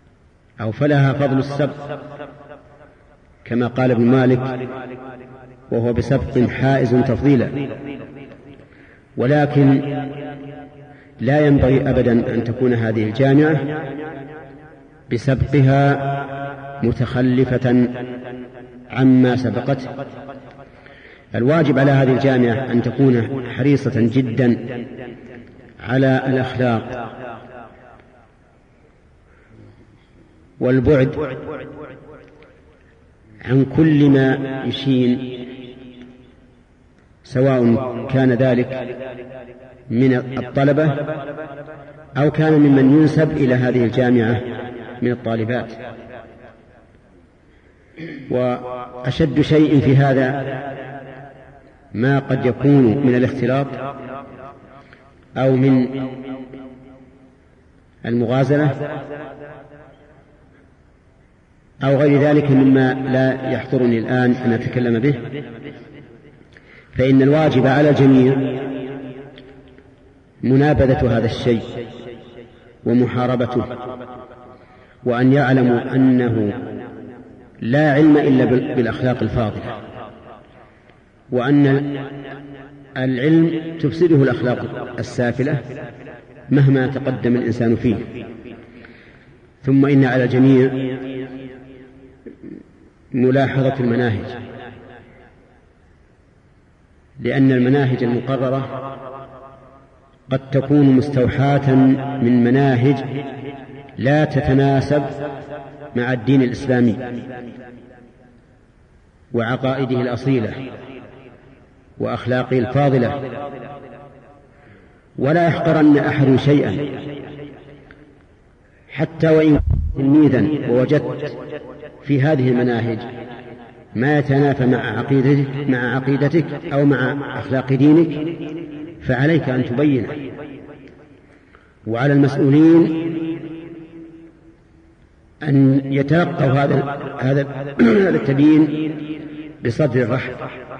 أو فلها فضل السبق، كما قال ابن مالك: وهو بسبق حائز تفضيلا، ولكن لا ينبغي أبدا أن تكون هذه الجامعة بسبقها متخلفة عما سبقته. الواجب على هذه الجامعة أن تكون حريصة جدا على الأخلاق والبعد عن كل ما يشين، سواء كان ذلك من الطلبة أو كان ممن ينسب إلى هذه الجامعة من الطالبات. وأشد شيء في هذا ما قد يكون من الاختلاط أو من المغازلة أو غير ذلك مما لا يحضرني الآن أن أتكلم به. فإن الواجب على الجميع منابذة هذا الشيء ومحاربته، وأن يعلموا أنه لا علم إلا بالأخلاق الفاضلة، وأن العلم تفسده الأخلاق السافلة مهما تقدم الإنسان فيه. ثم إن على الجميع ملاحظة المناهج، لأن المناهج المقررة قد تكون مستوحاة من مناهج لا تتناسب مع الدين الإسلامي وعقائده الأصيلة وأخلاقه الفاضلة. ولا يحقرن أحد شيئا، حتى وإن كنت تلميذا ووجدت في هذه المناهج ما يتنافى مع عقيدتك, مع عقيدتك أو مع أخلاق دينك، فعليك أن تبينه. وعلى المسؤولين أن يتلقوا هذا هذا هذا التبيين بصدر رحب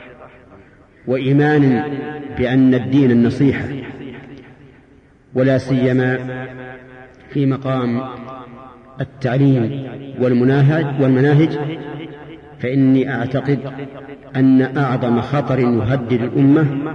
وإيمان بأن الدين النصيحة، ولا سيما في مقام التعليم والمناهج والمناهج فإني أعتقد أن أعظم خطر يهدد الأمة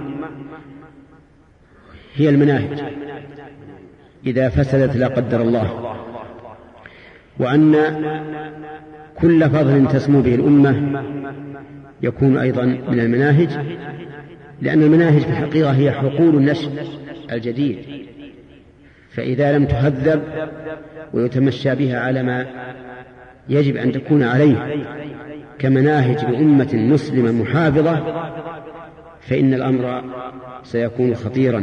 هي المناهج إذا فسدت لا قدر الله، وأن كل فضل تسمو به الأمة يكون أيضا من المناهج، لأن المناهج في الحقيقة هي حقول النشء الجديد، فإذا لم تهذب ويتمشى بها على ما يجب أن تكون عليه كمناهج لأمة مسلمة محافظة فإن الأمر سيكون خطيرا.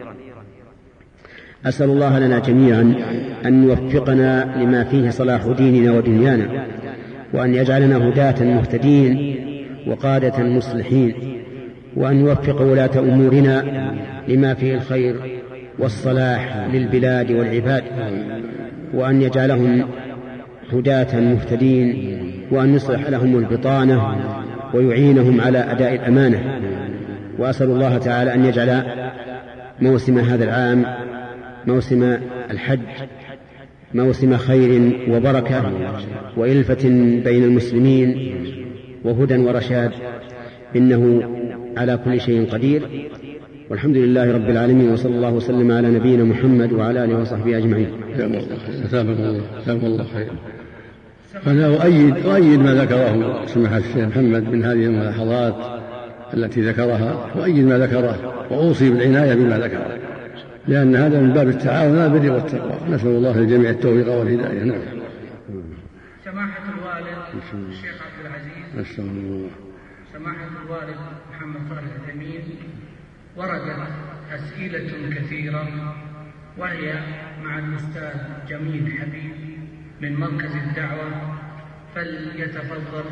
أسأل الله لنا جميعا أن يوفقنا لما فيه صلاح ديننا ودنيانا، وأن يجعلنا هداة مهتدين وقادة مصلحين، وأن يوفق ولاة أمورنا لما فيه الخير والصلاح للبلاد والعباد، وأن يجعلهم هداة مهتدين، وأن يصلح لهم البطانة ويعينهم على أداء الأمانة. وأسأل الله تعالى أن يجعل موسم هذا العام موسم الحج موسم خير وبركة وإلفة بين المسلمين وهدى ورشاد، إنه على كل شيء قدير، والحمد لله رب العالمين، وصلى الله وسلم على نبينا محمد وعلى آله وصحبه أجمعين. جزاكم الله خير. أنا أؤيد أؤيد ما ذكره سماحة الشيخ محمد من هذه الملاحظات التي ذكرها، وأؤيد ما ذكره، وأوصي بالعناية بما ذكره، لأن هذا من باب التعاون على البر والتقوى. نسأل الله للجميع التوفيق والهداية. نعم. سماحة الوالد الشيخ عبد العزيز، سماحة الوالد محمد صالح العثيمين، وردت أسئلة كثيرة وهي مع الأستاذ جميل حبيب من مركز الدعوة، فليتفضل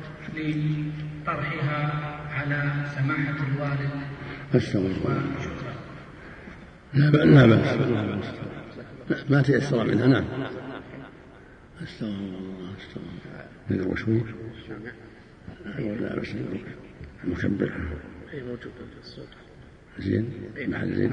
لطرحها على سماحة الوالد. وشكرا. لا بأس لا بأس ما تيسر منها. نعم. استغفر الله استغفر الله وشوي لا بأس المكبر أي موجود الصوت زين محل زين.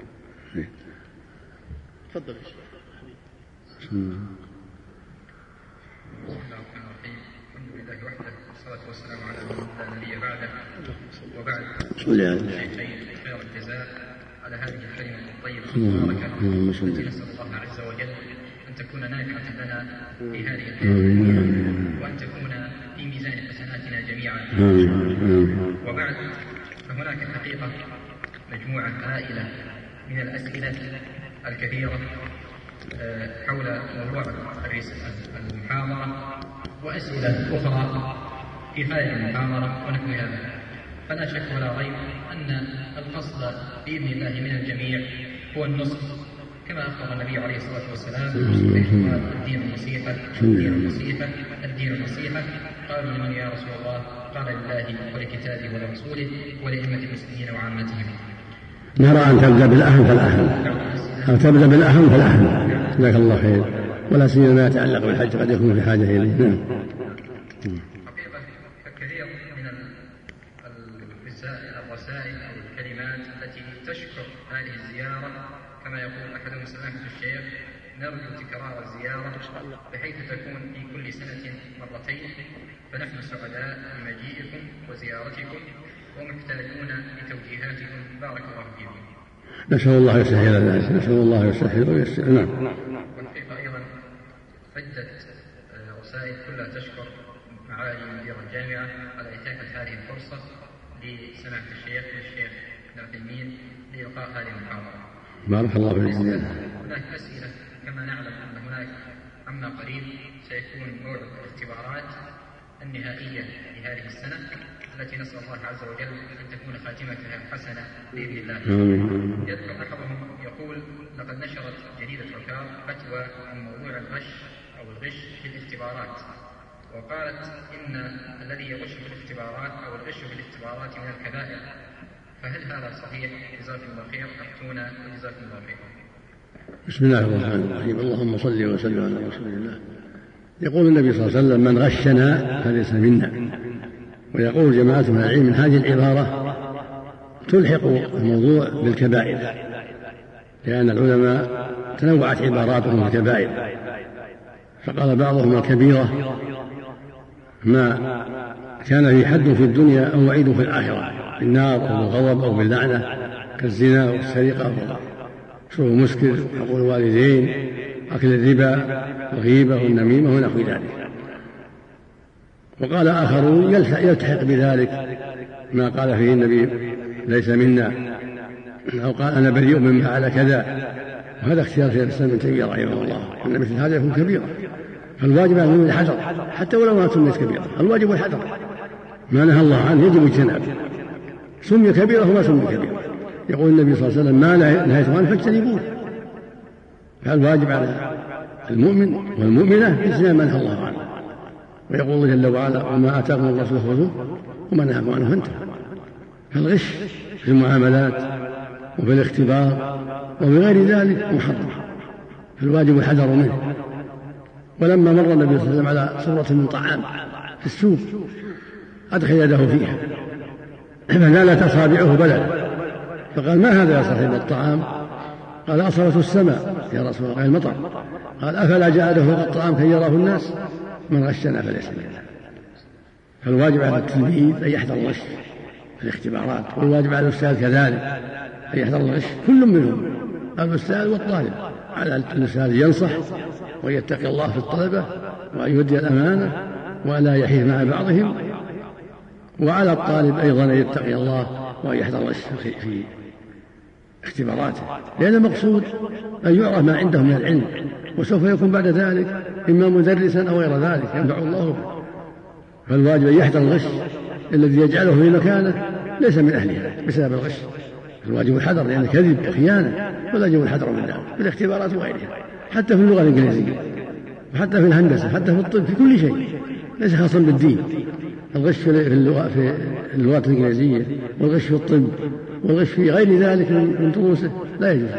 تفضل يا شيخ. بسم الله الرحمن الرحيم. الحمد لله وحده والصلاة والسلام على من لا نبي بعده، وبعد خير الجزاء على هذه الكلمة الطيبة المباركة التي نسأل الله عز وجل أن تكون نافعة لنا في هذه الحياة وأن تكون في ميزان حسناتنا جميعا. وبعد، فهناك الحقيقة مجموعة هائلة من الأسئلة الكثيرة حول موضوع المحاضرة وأسئلة أخرى في هذه المحاضرة ونحو هذا، فلا شك ولا ريب أن القصد بإذن الله من الجميع هو النصح، كما أخبر النبي عليه الصلاة والسلام الدين النصيحة الدين النصيحة الدين النصيحة. قالوا لمن يا رسول الله؟ قال لله ولكتابه ولرسوله ولأئمة المسلمين وعامتهم. نرى أن تبدأ بالأهم فالأهم، أن تبدأ بالأهم فالأهم، جزاك الله خير، ولا سيما ما يتعلق بالحج قد يكون في حاجة إليه. نعم. حقيقة كثير من الرسائل أو الكلمات التي تشكر هذه الزيارة، كما يقول أحدهم سماحة الشيخ: نرجو تكرار الزيارة بحيث تكون في كل سنة مرتين، فنحن سعداء بمجيئكم وزيارتكم ومحتاجون لتوجيهاتكم، بارك الله فيكم. نسأل الله يسهل لنا، نسأل الله يسهل ويسر. نعم. والحقيقة أيضا عدة رسائل كلها تشكر معالي مدير الجامعة على إتاحة هذه الفرصة لسماحة الشيخ والشيخ ابن عثيمين لإلقاء هذه المحاضرة. بارك الله فيكم. هناك أسئلة، كما نعلم أن هناك عما قريب سيكون موعد الاختبارات النهائية لهذه السنة التي نسأل الله عز وجل أن تكون خاتمتها حسنة بإذن الله. يذكر أحدهم يقول: لقد نشرت جريدة عكاظ فتوى عن موضوع الغش أو الغش في الاختبارات، وقالت إن الذي يغش في الاختبارات أو الغش في الاختبارات من الكبائر، فهل هذا صحيح؟ جزاكم الله خير، أفتونا وجزاكم الله خير. بسم الله الرحمن الرحيم. اللهم صل وسلم على رسول الله. يقول النبي صلى الله عليه وسلم: من غشنا فليس منا. ويقول جماعة من العلم من هذه العبارة تلحق الموضوع بالكبائر، لأن العلماء تنوعت عباراتهم في الكبائر، فقال بعضهم: الكبيرة ما كان في حد في الدنيا أو وعيد في الآخرة، بالنار أو بالغضب أو باللعنة، كالزنا والسرقة وشرب المسكر وحقوق الوالدين، أكل الربا، الغيبة والنميمة ونحو ذلك. وقال آخرون يلتحق بذلك ما قال فيه النبي: ليس منا، أو قال: أنا بريء مما فعل كذا. وهذا اختيار شيخ الإسلام ابن تيمية رحمه الله، أن مثل هذا يكون كبيرة، فالواجب أن يكون الحذر حتى ولو ما سميت كبيرة. الواجب الحذر، ما نهى الله عنه يجب اجتنابه، سمي كبيرة وما سمي كبيرة. يقول النبي صلى الله عليه وسلم: ما نهيتم عنه فاجتنبوه. فالواجب على المؤمن والمؤمنة اجتناب ما نهى الله عنه. ويقول الله جل وعلا: وما آتاكم الرسول فخذوه وما نهاكم عنه فانتهوا. فالغش في المعاملات وفي الاختبار وبغير ذلك محرم، فالواجب الحذر منه. ولما مر النبي صلى الله عليه وسلم على صورة من طعام في السوق أدخل يده فيها فنالت أصابعه بلد، فقال: ما هذا يا صاحب الطعام؟ قال: أصابته السماء يا رسول الله، المطر. قال: أفلا جعله فوق الطعام كي يراه الناس؟ من غشنا فليس منا. فالواجب على التلميذ أن يحذر الغش في الاختبارات، والواجب على الأستاذ كذلك أن يحذر الغش، كل منهم، الأستاذ والطالب. على الأستاذ ينصح ويتقي الله في الطلبة وأن يؤدي الأمانة ولا يحيف مع بعضهم، وعلى الطالب أيضا أن يتقي الله وأن يحذر الغش في اختباراته، لأن المقصود أن يعرف ما عنده من العلم، وسوف يكون بعد ذلك إما مدرسا أو غير ذلك ينفع الله به. فالواجب أن يحذر الغش الذي يجعله في مكانه ليس من أهلها بسبب الغش. الواجب الحذر، لأن الكذب خيانة، والواجب الحذر من ذلك في الاختبارات وغيرها، حتى في اللغة الإنجليزية وحتى في الهندسة حتى في الطب، في كل شيء، ليس خاصا بالدين. الغش في اللغة في اللغات الإنجليزية، والغش في الطب، والغش في غير ذلك من دروسه لا يجوز.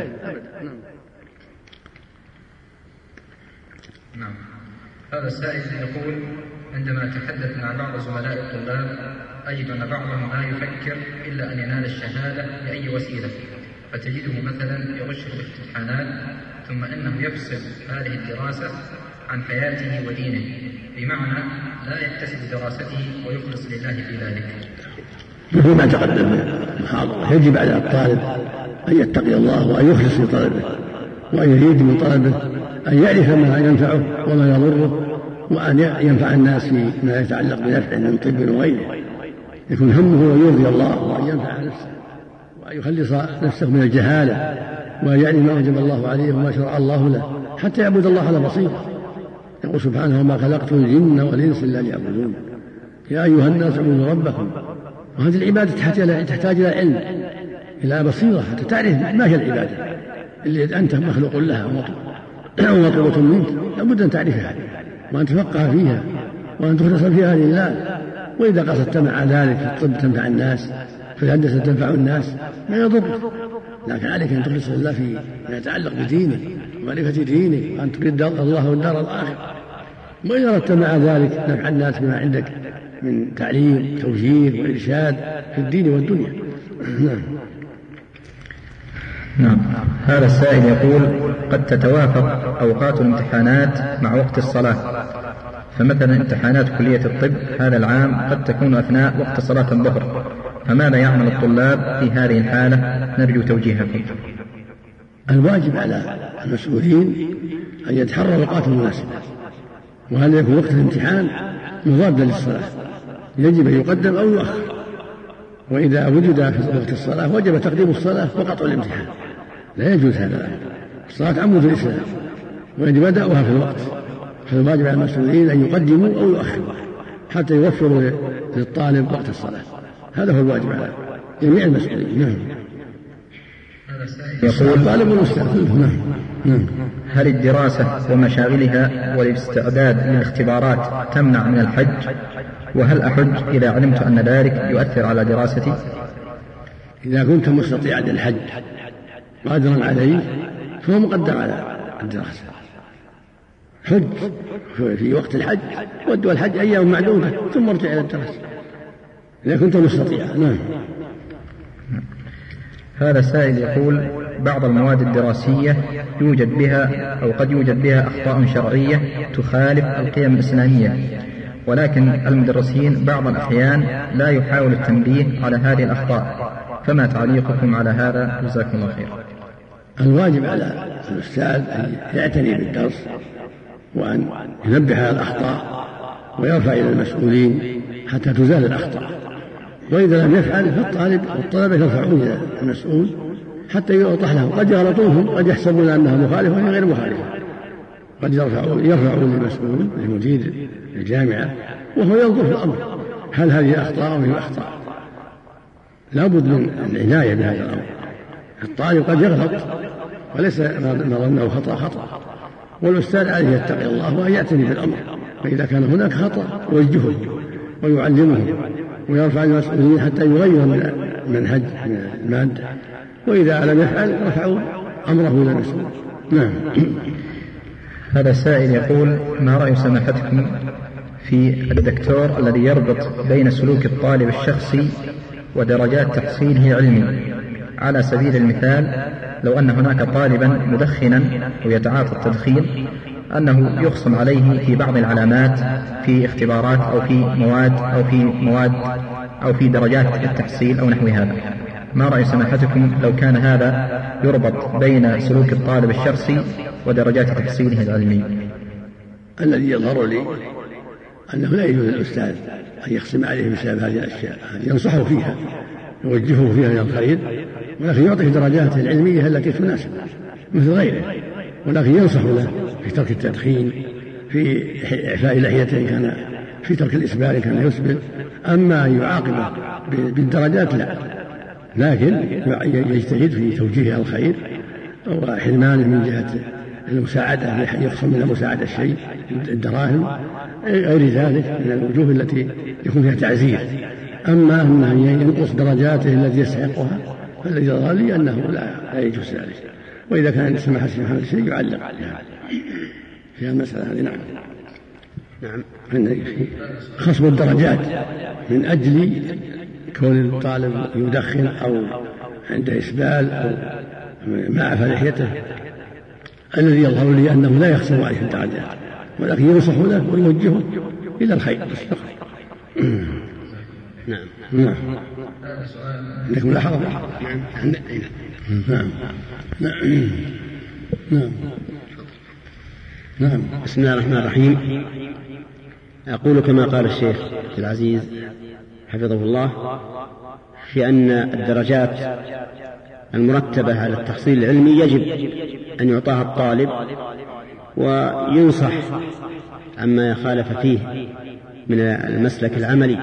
نعم. هذا السائل يقول: عندما أتحدث مع بعض زملاء الطلاب أجد أن بعضهم لا يفكر إلا أن ينال الشهادة بأي وسيلة، فتجده مثلا يغش في الامتحانات، ثم أنه يفسد هذه الدراسة عن حياته ودينه، بمعنى لا يكتسب دراسته ويخلص لله في ذلك. مثل ما تقدم من المحاضرة، يجب على الطالب أن يتقي الله وأن يخلص لطلبه، وأن يريد من طلبه أن يعرف ما ينفعه وما يضره، وأن ينفع الناس فيما يتعلق بنفعه من طب وغيره. يكون همه أن يرضي الله وأن ينفع نفسه وأن يخلص نفسه من الجهالة، وأن يعلم ما أوجب الله عليه وما شرع الله له، حتى يعبد الله على بصيرة. يقول سبحانه: وما خلقت الجن والإنس إلا ليعبدون، يا أيها الناس اعبدوا ربكم. وهذه العبادة تحتاج إلى علم، إلى بصيرة، حتى تعرف ما هي العبادة اللي أنت مخلوق لها ومطلوبة منك. لابد أن تعرفها وأن تفقه فيها وأن تخلص فيها لله. وإذا قصدت مع ذلك في الطب تنفع الناس، في الهندسة تنفع الناس، ما يضر، لكن عليك أن تخلص لله فيما يتعلق بدينك ومعرفة دينك، وأن تريد الله والدار الآخرة. وإذا أردت مع ذلك نفع الناس بما عندك من تعليم توجيه وإرشاد في الدين والدنيا. نعم. نعم. هذا السائل يقول: قد تتوافق أوقات الامتحانات مع وقت الصلاة، فمثلا امتحانات كلية الطب هذا العام قد تكون أثناء وقت صلاة الظهر، فماذا يعمل الطلاب في هذه الحالة؟ نرجو توجيهكم. الواجب على المسؤولين أن يتحرى الأوقات المناسبة، وهل يكون وقت الامتحان مضادا للصلاة، يجب أن يقدم أو يؤخر. وإذا وجد في وقت الصلاة وجب تقديم الصلاة وقطع الامتحان، لا يجوز هذا. الصلاة عمود الإسلام ويجب أداؤها في الوقت، فالواجب على المسؤولين أن يقدموا أو يؤخروا حتى يوفروا للطالب وقت الصلاة. هذا هو الواجب على جميع المسؤولين. نعم. يقول الطالب والأستاذ. نعم. هل الدراسة ومشاغلها والاستعداد للاختبارات تمنع من الحج؟ وهل أحج إذا علمت أن ذلك يؤثر على دراستي؟ إذا كنت مستطيعا للحج قادرا عليه فهو مقدم على الدراسة. حج في وقت الحج، ودوا الحج أيام معدودة ثم ارجع إلى الدراسة إذا كنت مستطيعا. نعم. هذا السائل يقول: بعض المواد الدراسية يوجد بها أو قد يوجد بها أخطاء شرعية تخالف القيم الإسلامية، ولكن المدرسين بعض الأحيان لا يحاول التنبيه على هذه الأخطاء، فما تعليقكم على هذا؟ جزاكم الله خير. الواجب على الأستاذ أن يعتني بالدرس وأن ينبه على الأخطاء ويرفع إلى المسؤولين حتى تزال الأخطاء، وإذا لم يفعل فالطالب والطلبة يرفعون إلى المسؤول حتى يوضح لهم. قد يغلطونهم، قد يحسبون أنها مخالفة وهي غير مخالفة، قد يرفعون يرفعون للمسؤول لمدير الجامعة وهو ينظر في الأمر هل هذه أخطاء أو هي أخطاء. لابد من العناية بهذا الأمر. الطالب قد يغلط وليس نظنه خطأ خطأ، والأستاذ عليه يتقي الله وأن يعتني بالأمر، فإذا كان هناك خطأ يوجهه ويعلمه ويرفع المسؤولين حتى يغير من منهج المادة، وإذا لم يفعل رفعوا أمره إلى المسؤول. نعم. هذا السائل يقول: ما رأي سماحتكم في الدكتور الذي يربط بين سلوك الطالب الشخصي ودرجات تحصيله العلمي؟ على سبيل المثال، لو أن هناك طالبا مدخنا ويتعاطى التدخين أنه يخصم عليه في بعض العلامات في اختبارات أو في مواد أو في مواد أو في درجات التحصيل أو نحو هذا. ما رأي سماحتكم لو كان هذا يربط بين سلوك الطالب الشخصي ودرجات تحصيله العلمي؟ الذي يظهر لي أنه لا يجوز للأستاذ أن يخصم عليه بسبب هذه الأشياء، ينصحه فيها يوجهه فيها إلى الخير، ولكن يعطيه درجاته العلمية التي تناسب مثل غيره، ولكن ينصح له في ترك التدخين، في إعفاء لحيته إن كان، في ترك الإسبال إن كان يسبل. أما يعاقبه بالدرجات لا، لكن يجتهد في توجيهه الخير وحرمانه من جهة المساعدة، يخصم من مساعدة الشيء الدراهم غير ذلك من الوجوه التي يكون فيها تعزير. أما أنه ينقص درجاته التي يستحقها فالذي يظهر لي أنه لا, لا يجوز ذلك. وإذا كان سماحة سبحانه الشيء يعلق في المسألة هذه. نعم. نعم. خصم الدرجات من أجل كون الطالب يدخن أو عنده إسبال أو ما عفى لحيته، الذي يظهر لي أنه لا يخصم عليه الدرجات، ولكن ينصح له ويوجهه إلى الخير. نعم نعم عندكم ملاحظة؟ نعم نعم نعم نعم. بسم الله الرحمن الرحيم. أقول كما قال الشيخ عبد العزيز حفظه الله في أن الدرجات المرتبة على التحصيل العلمي يجب أن يعطاها الطالب وينصح عما يخالف فيه من المسلك العملي،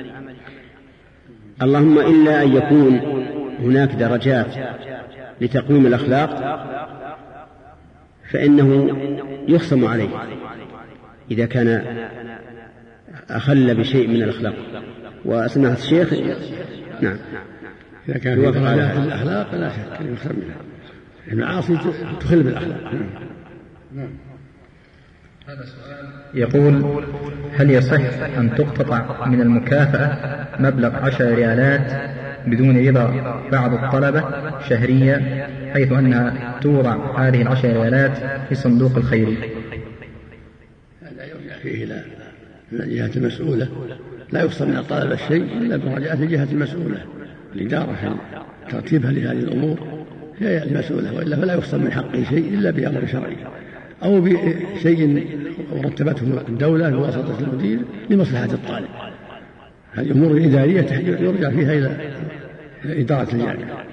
اللهم إلا أن يكون هناك درجات لتقويم الأخلاق فإنه يخصم عليه إذا كان أخل بشيء من الأخلاق. وسمعت الشيخ نعم إذا كان في درجات الأخلاق لا شك يخصم منها، المعاصي تخل بالأخلاق. نعم. يقول: هل يصح أن تقتطع من المكافأة مبلغ عشر ريالات بدون رضا بعض الطلبة شهرية، حيث أنها توضع هذه العشر ريالات في صندوق الخيري؟ هذا يرجع فيه إلى الجهة المسؤولة، لا يقصد من الطلبة الشيء إلا بمراجعة الجهة المسؤولة، الإدارة في ترتيبها لهذه الأمور هي المسؤولة، وإلا فلا يقصد من حقه شيء إلا بأمر شرعي أو بشيء رتبته الدولة بواسطة المدير لمصلحة الطالب. هذه أمور إدارية يرجع فيها إلى إدارة الجامعة.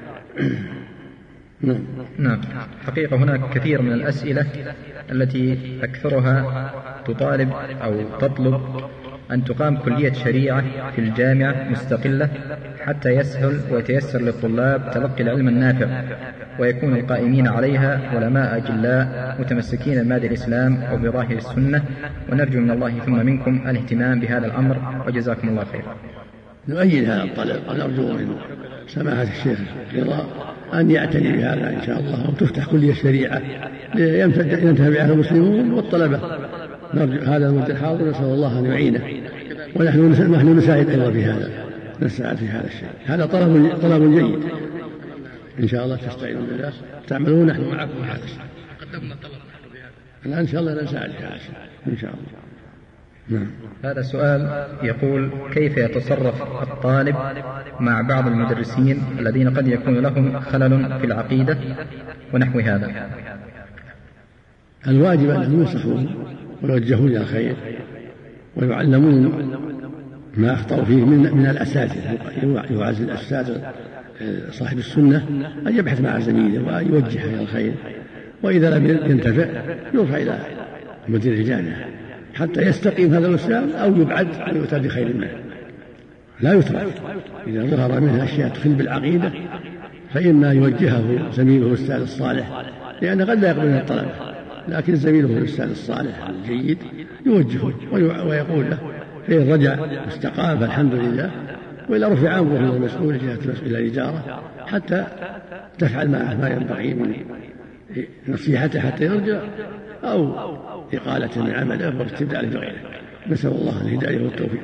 نعم. نعم. حقيقة هناك كثير من الأسئلة التي أكثرها تطالب أو تطلب أن تقام كلية شريعة في الجامعة مستقلة حتى يسهل ويتيسر للطلاب تلقي العلم النافع، ويكون القائمين عليها علماء أجلاء متمسكين بمبادئ الإسلام وبظاهر السنة، ونرجو من الله ثم منكم الاهتمام بهذا الأمر، وجزاكم الله خيرا. نؤيد هذا الطلب ونرجو من سماحة الشيخ رضا أن يعتني بهذا إن شاء الله، وتفتح كلية الشريعة ينتفع بها المسلمون والطلبة. نرجو هذا المد الحاضر، نسأل الله أن يعينه، ونحن نحن نساعد أيضا في هذا، نساعد في هذا الشيء. هذا طلب طلب جيد إن شاء الله، تستعينون بالله تعملون نحن معكم في هذا الشيء. قدمنا طلب الآن إن شاء الله نساعد في هذا الشيء إن شاء الله. نعم. هذا سؤال يقول: كيف يتصرف الطالب مع بعض المدرسين الذين قد يكون لهم خلل في العقيدة ونحو هذا؟ الواجب أن ينصحون ويوجهون إلى الخير ويعلمون ما أخطأوا فيه من, من الأساتذة. يعز الأستاذ صاحب السنة أن يبحث مع زميله وأن يوجه إلى الخير، وإذا لم ينتفع يرفع إلى مدير الجامعة حتى يستقيم هذا الأستاذ أو يبعد ويؤتى بخير منه، لا يترك. إذا ظهر منها أشياء تخل بالعقيدة فإما يوجهه زميله الأستاذ الصالح، لأن قد لا يقبل من الطلبة، لكن زميله الأستاذ الصالح الجيد يوجهه ويقول له، فإن رجع واستقام فالحمد لله، وإلا رفع أمره إلى المسؤول جهة إلى الإدارة حتى تفعل ما ينبغي من نصيحته حتى يرجع، أو إقالة من عمله واستبداله بغيره. نسأل الله الهداية والتوفيق.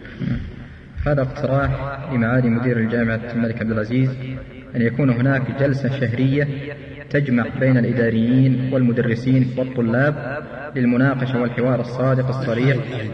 هذا اقتراح لمعالي مدير الجامعة الملك عبد العزيز أن يكون هناك جلسة شهرية تجمع بين الإداريين والمدرسين والطلاب للمناقشة والحوار الصادق الصريح.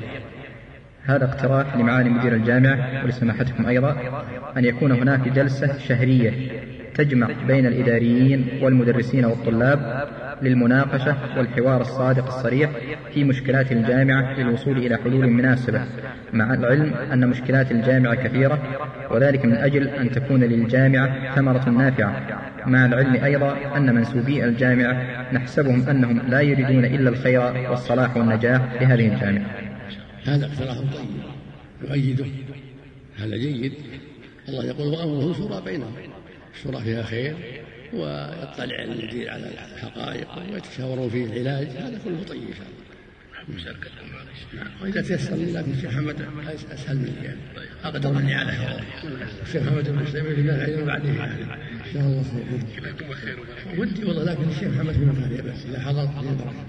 هذا اقتراح لمعالي مدير الجامعة ولسماحتكم أيضا أن يكون هناك جلسة شهرية تجمع بين الإداريين والمدرسين والطلاب للمناقشة والحوار الصادق الصريح في مشكلات الجامعة للوصول إلى حلول مناسبة، مع العلم أن مشكلات الجامعة كثيرة، وذلك من أجل أن تكون للجامعة ثمرة نافعة، مع العلم أيضا أن منسوبي الجامعة نحسبهم أنهم لا يريدون إلا الخير والصلاح والنجاح لهذه الجامعة. هذا اقتراح طيب يؤيده، هذا جيد. الله يقول: وأمره شورى بينهم، الشورى فيها خير، ويطلع المدير على الحقائق ويتشاورون فيه العلاج، هذا كله طيب إن شاء الله. وإذا تيسر لي لكن الشيخ محمد أسهل مني يعني. أقدر مني على هذا الشيخ محمد بن سليمان في مكانه بعده يعني. إن شاء الله خير. ودي والله، لكن الشيخ محمد في مكانه بس إذا حضر في البركة.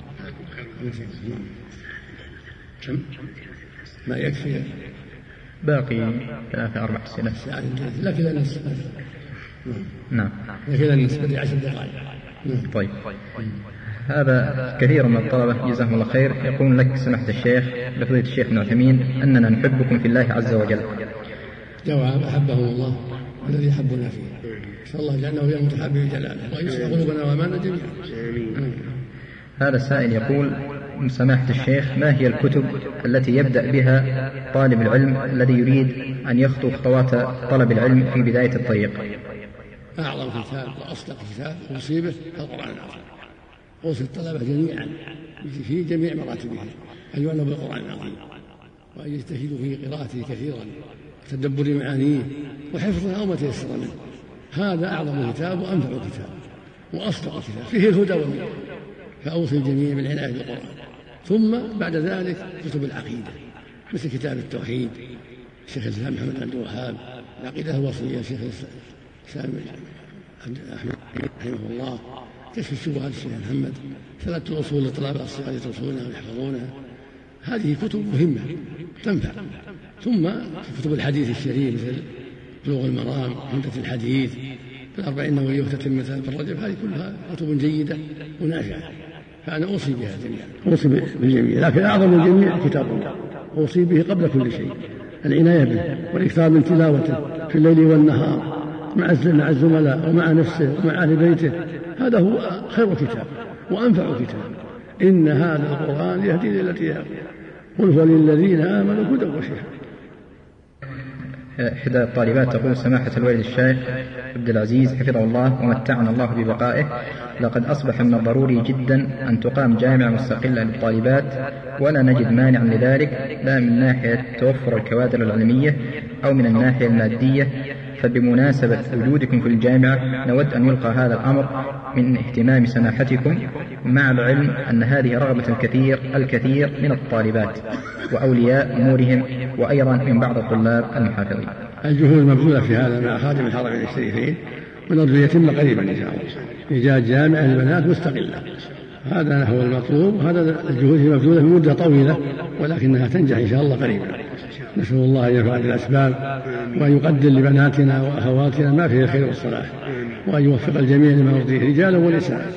كم؟ ما يكفي باقي ثلاثة أربع سنين. لا كذا نصف. نعم. كذا نصف عشر دقائق. طيب. هذا كثير من الطلبة جزاهم الله خير يقول لك سماحة الشيخ بفضيلة الشيخ ابن عثيمين أننا نحبكم في الله عز وجل. جواب أحبهم الله الذي يحبنا فيه، نسأل الله جعلنا وياه متحابين جلاله ويصلح قلوبنا وأماننا جميعا. هذا السائل يقول سماحة الشيخ ما هي الكتب التي يبدأ بها طالب العلم الذي يريد أن يخطو خطوات طلب العلم في بداية الطريق؟ أعظم كتاب وأصدق كتاب أوصي به القرآن العظيم، أوصي الطلبة جميعا في جميع مراتبه أن يعنوا بالقرآن العظيم وأن يجتهدوا في قراءته كثيرا وتدبر معانيه وحفظها وما تيسر منه. هذا أعظم كتاب وأنفع كتاب وأصدق كتاب فيه الهدى والنور، فأوصي الجميع بالعناية بالقرآن. ثم بعد ذلك كتب العقيدة مثل كتاب التوحيد الشيخ الإسلام محمد بن عبد الوهاب، العقيدة الوصية الشيخ الإسلام عبد الأحمد رحمه الله، كشف الشبهات الشيخ محمد، ثلاثة الأصول للطلبة الصغار يدرسونها ويحفظونها. هذه كتب مهمة تنفع. ثم كتب الحديث الشريف مثل بلوغ المرام، عمدة الحديث، الأربعين النووية وتتمة بالرجب، هذه كلها كتب جيدة ونافعة، فأنا أوصي بها جميعا، أوصي بالجميع. لكن أعظم الجميع كتاب الله أوصي به قبل كل شيء، العناية به والإكثار من تلاوته في الليل والنهار مع الزملاء ومع نفسه ومع أهل بيته. هذا هو خير كتاب وأنفع كتاب. إن هذا القرآن يهدي للتي هي قل هو للذين آمنوا هدى وشفاء. إحدى الطالبات تقول سماحة الوالد الشيخ عبد العزيز حفظه الله ومتعنا الله ببقائه، لقد أصبح من الضروري جدا أن تقام جامعة مستقلة للطالبات، ولا نجد مانعا لذلك لا من ناحية توفر الكوادر العلمية أو من الناحية المادية. فبمناسبة وجودكم في الجامعة نود أن يلقى هذا الأمر من اهتمام سماحتكم، مع العلم أن هذه رغبة الكثير الكثير من الطالبات وأولياء أمورهم وأيضا من بعض الطلاب المحافظين. الجهود مبذولة في هذا مع خادم الحرمين الشريفين، ونرجو يتم قريبا إن شاء الله إيجاد جامعة للبنات مستقلة. هذا هو المطلوب، هذا الجهود مبذولة في مدة طويلة ولكنها تنجح إن شاء الله قريبا. نسأل الله أن يفعل الأسباب وأن يقدر لبناتنا وأخواتنا ما فيه الخير والصلاح، وأن يوفق الجميع لما يرضيه رجالا ونساء.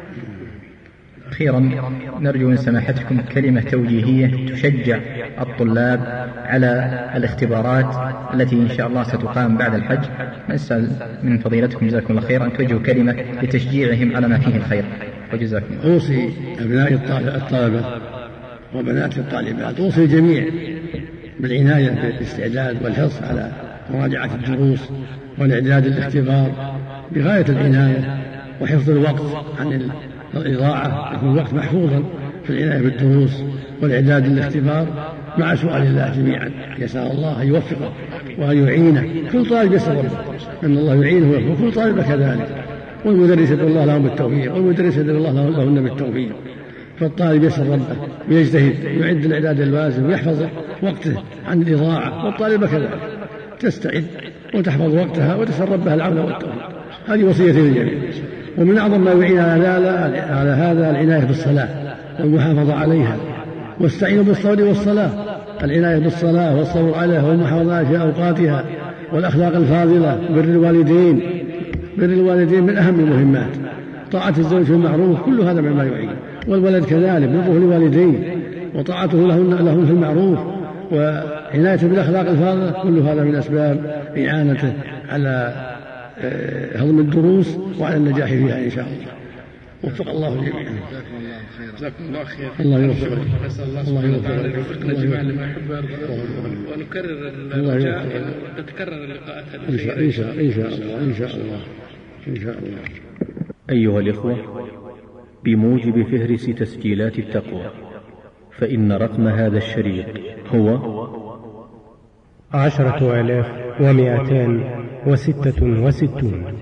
أخيرا نرجو من سماحتكم كلمة توجيهية تشجع الطلاب على الاختبارات التي إن شاء الله ستقام بعد الحج. نسأل من فضيلتكم جزاكم الله خير أن توجهوا كلمة لتشجيعهم على ما فيه الخير وجزاكم الله. أوصي أبناء الطلبة وبنات الطالبات، أوصي الجميع بالعناية بالاستعداد والحرص على مراجعة الدروس والإعداد للاختبار بغاية العناية، وحفظ الوقت عن الإضاعة، يكون الوقت محفوظا في العناية بالدروس والإعداد للاختبار، مع سؤال الله جميعا يسأل الله أن يوفقه وأن يعينه. كل طالب يسأل ربه أن الله يعينه ويوفقه، كل طالب كذلك، والمدرس يدعو الله لهم بالتوفيق والمدرس يدعو الله لهن بالتوفيق. فالطالب يسأل ربه ويجتهد ويعد الإعداد اللازم ويحفظ وقته عن الإضاعة، والطالبة كذلك تستعد وتحفظ وقتها وتسأل ربها العون والتوفيق. هذه وصية للجميع. ومن أعظم ما يعين على هذا العناية بالصلاة والمحافظة عليها، واستعينوا بالصبر والصلاة، العناية بالصلاة والصبر عليها والمحافظة في أوقاتها، والأخلاق الفاضلة، بر الوالدين. بر الوالدين من أهم المهمات، طاعة الزوج في المعروف، كل هذا مما يعين. والولد كذلك بره لوالديه وطاعته لهن لهم في المعروف، وعنايته بالأخلاق الفاضلة، كل هذا من أسباب إعانته على هضم الدروس وعلى النجاح فيها إن شاء الله. وفق الله جميعا. جزاكم الله خير. الله يوفقك. نسأل الله سبحانه وتعالى أن يوفقنا جميعا لما يحب ويرضى، ونكرر الرجاء ونتكرر اللقاءات هذه إن شاء إن شاء إن شاء الله إن شاء الله إن شاء الله. أيها الإخوة، بموجب فهرس تسجيلات التقوى، فإن رقم هذا الشريط هو عشرة آلاف ومائتان وستة وستون.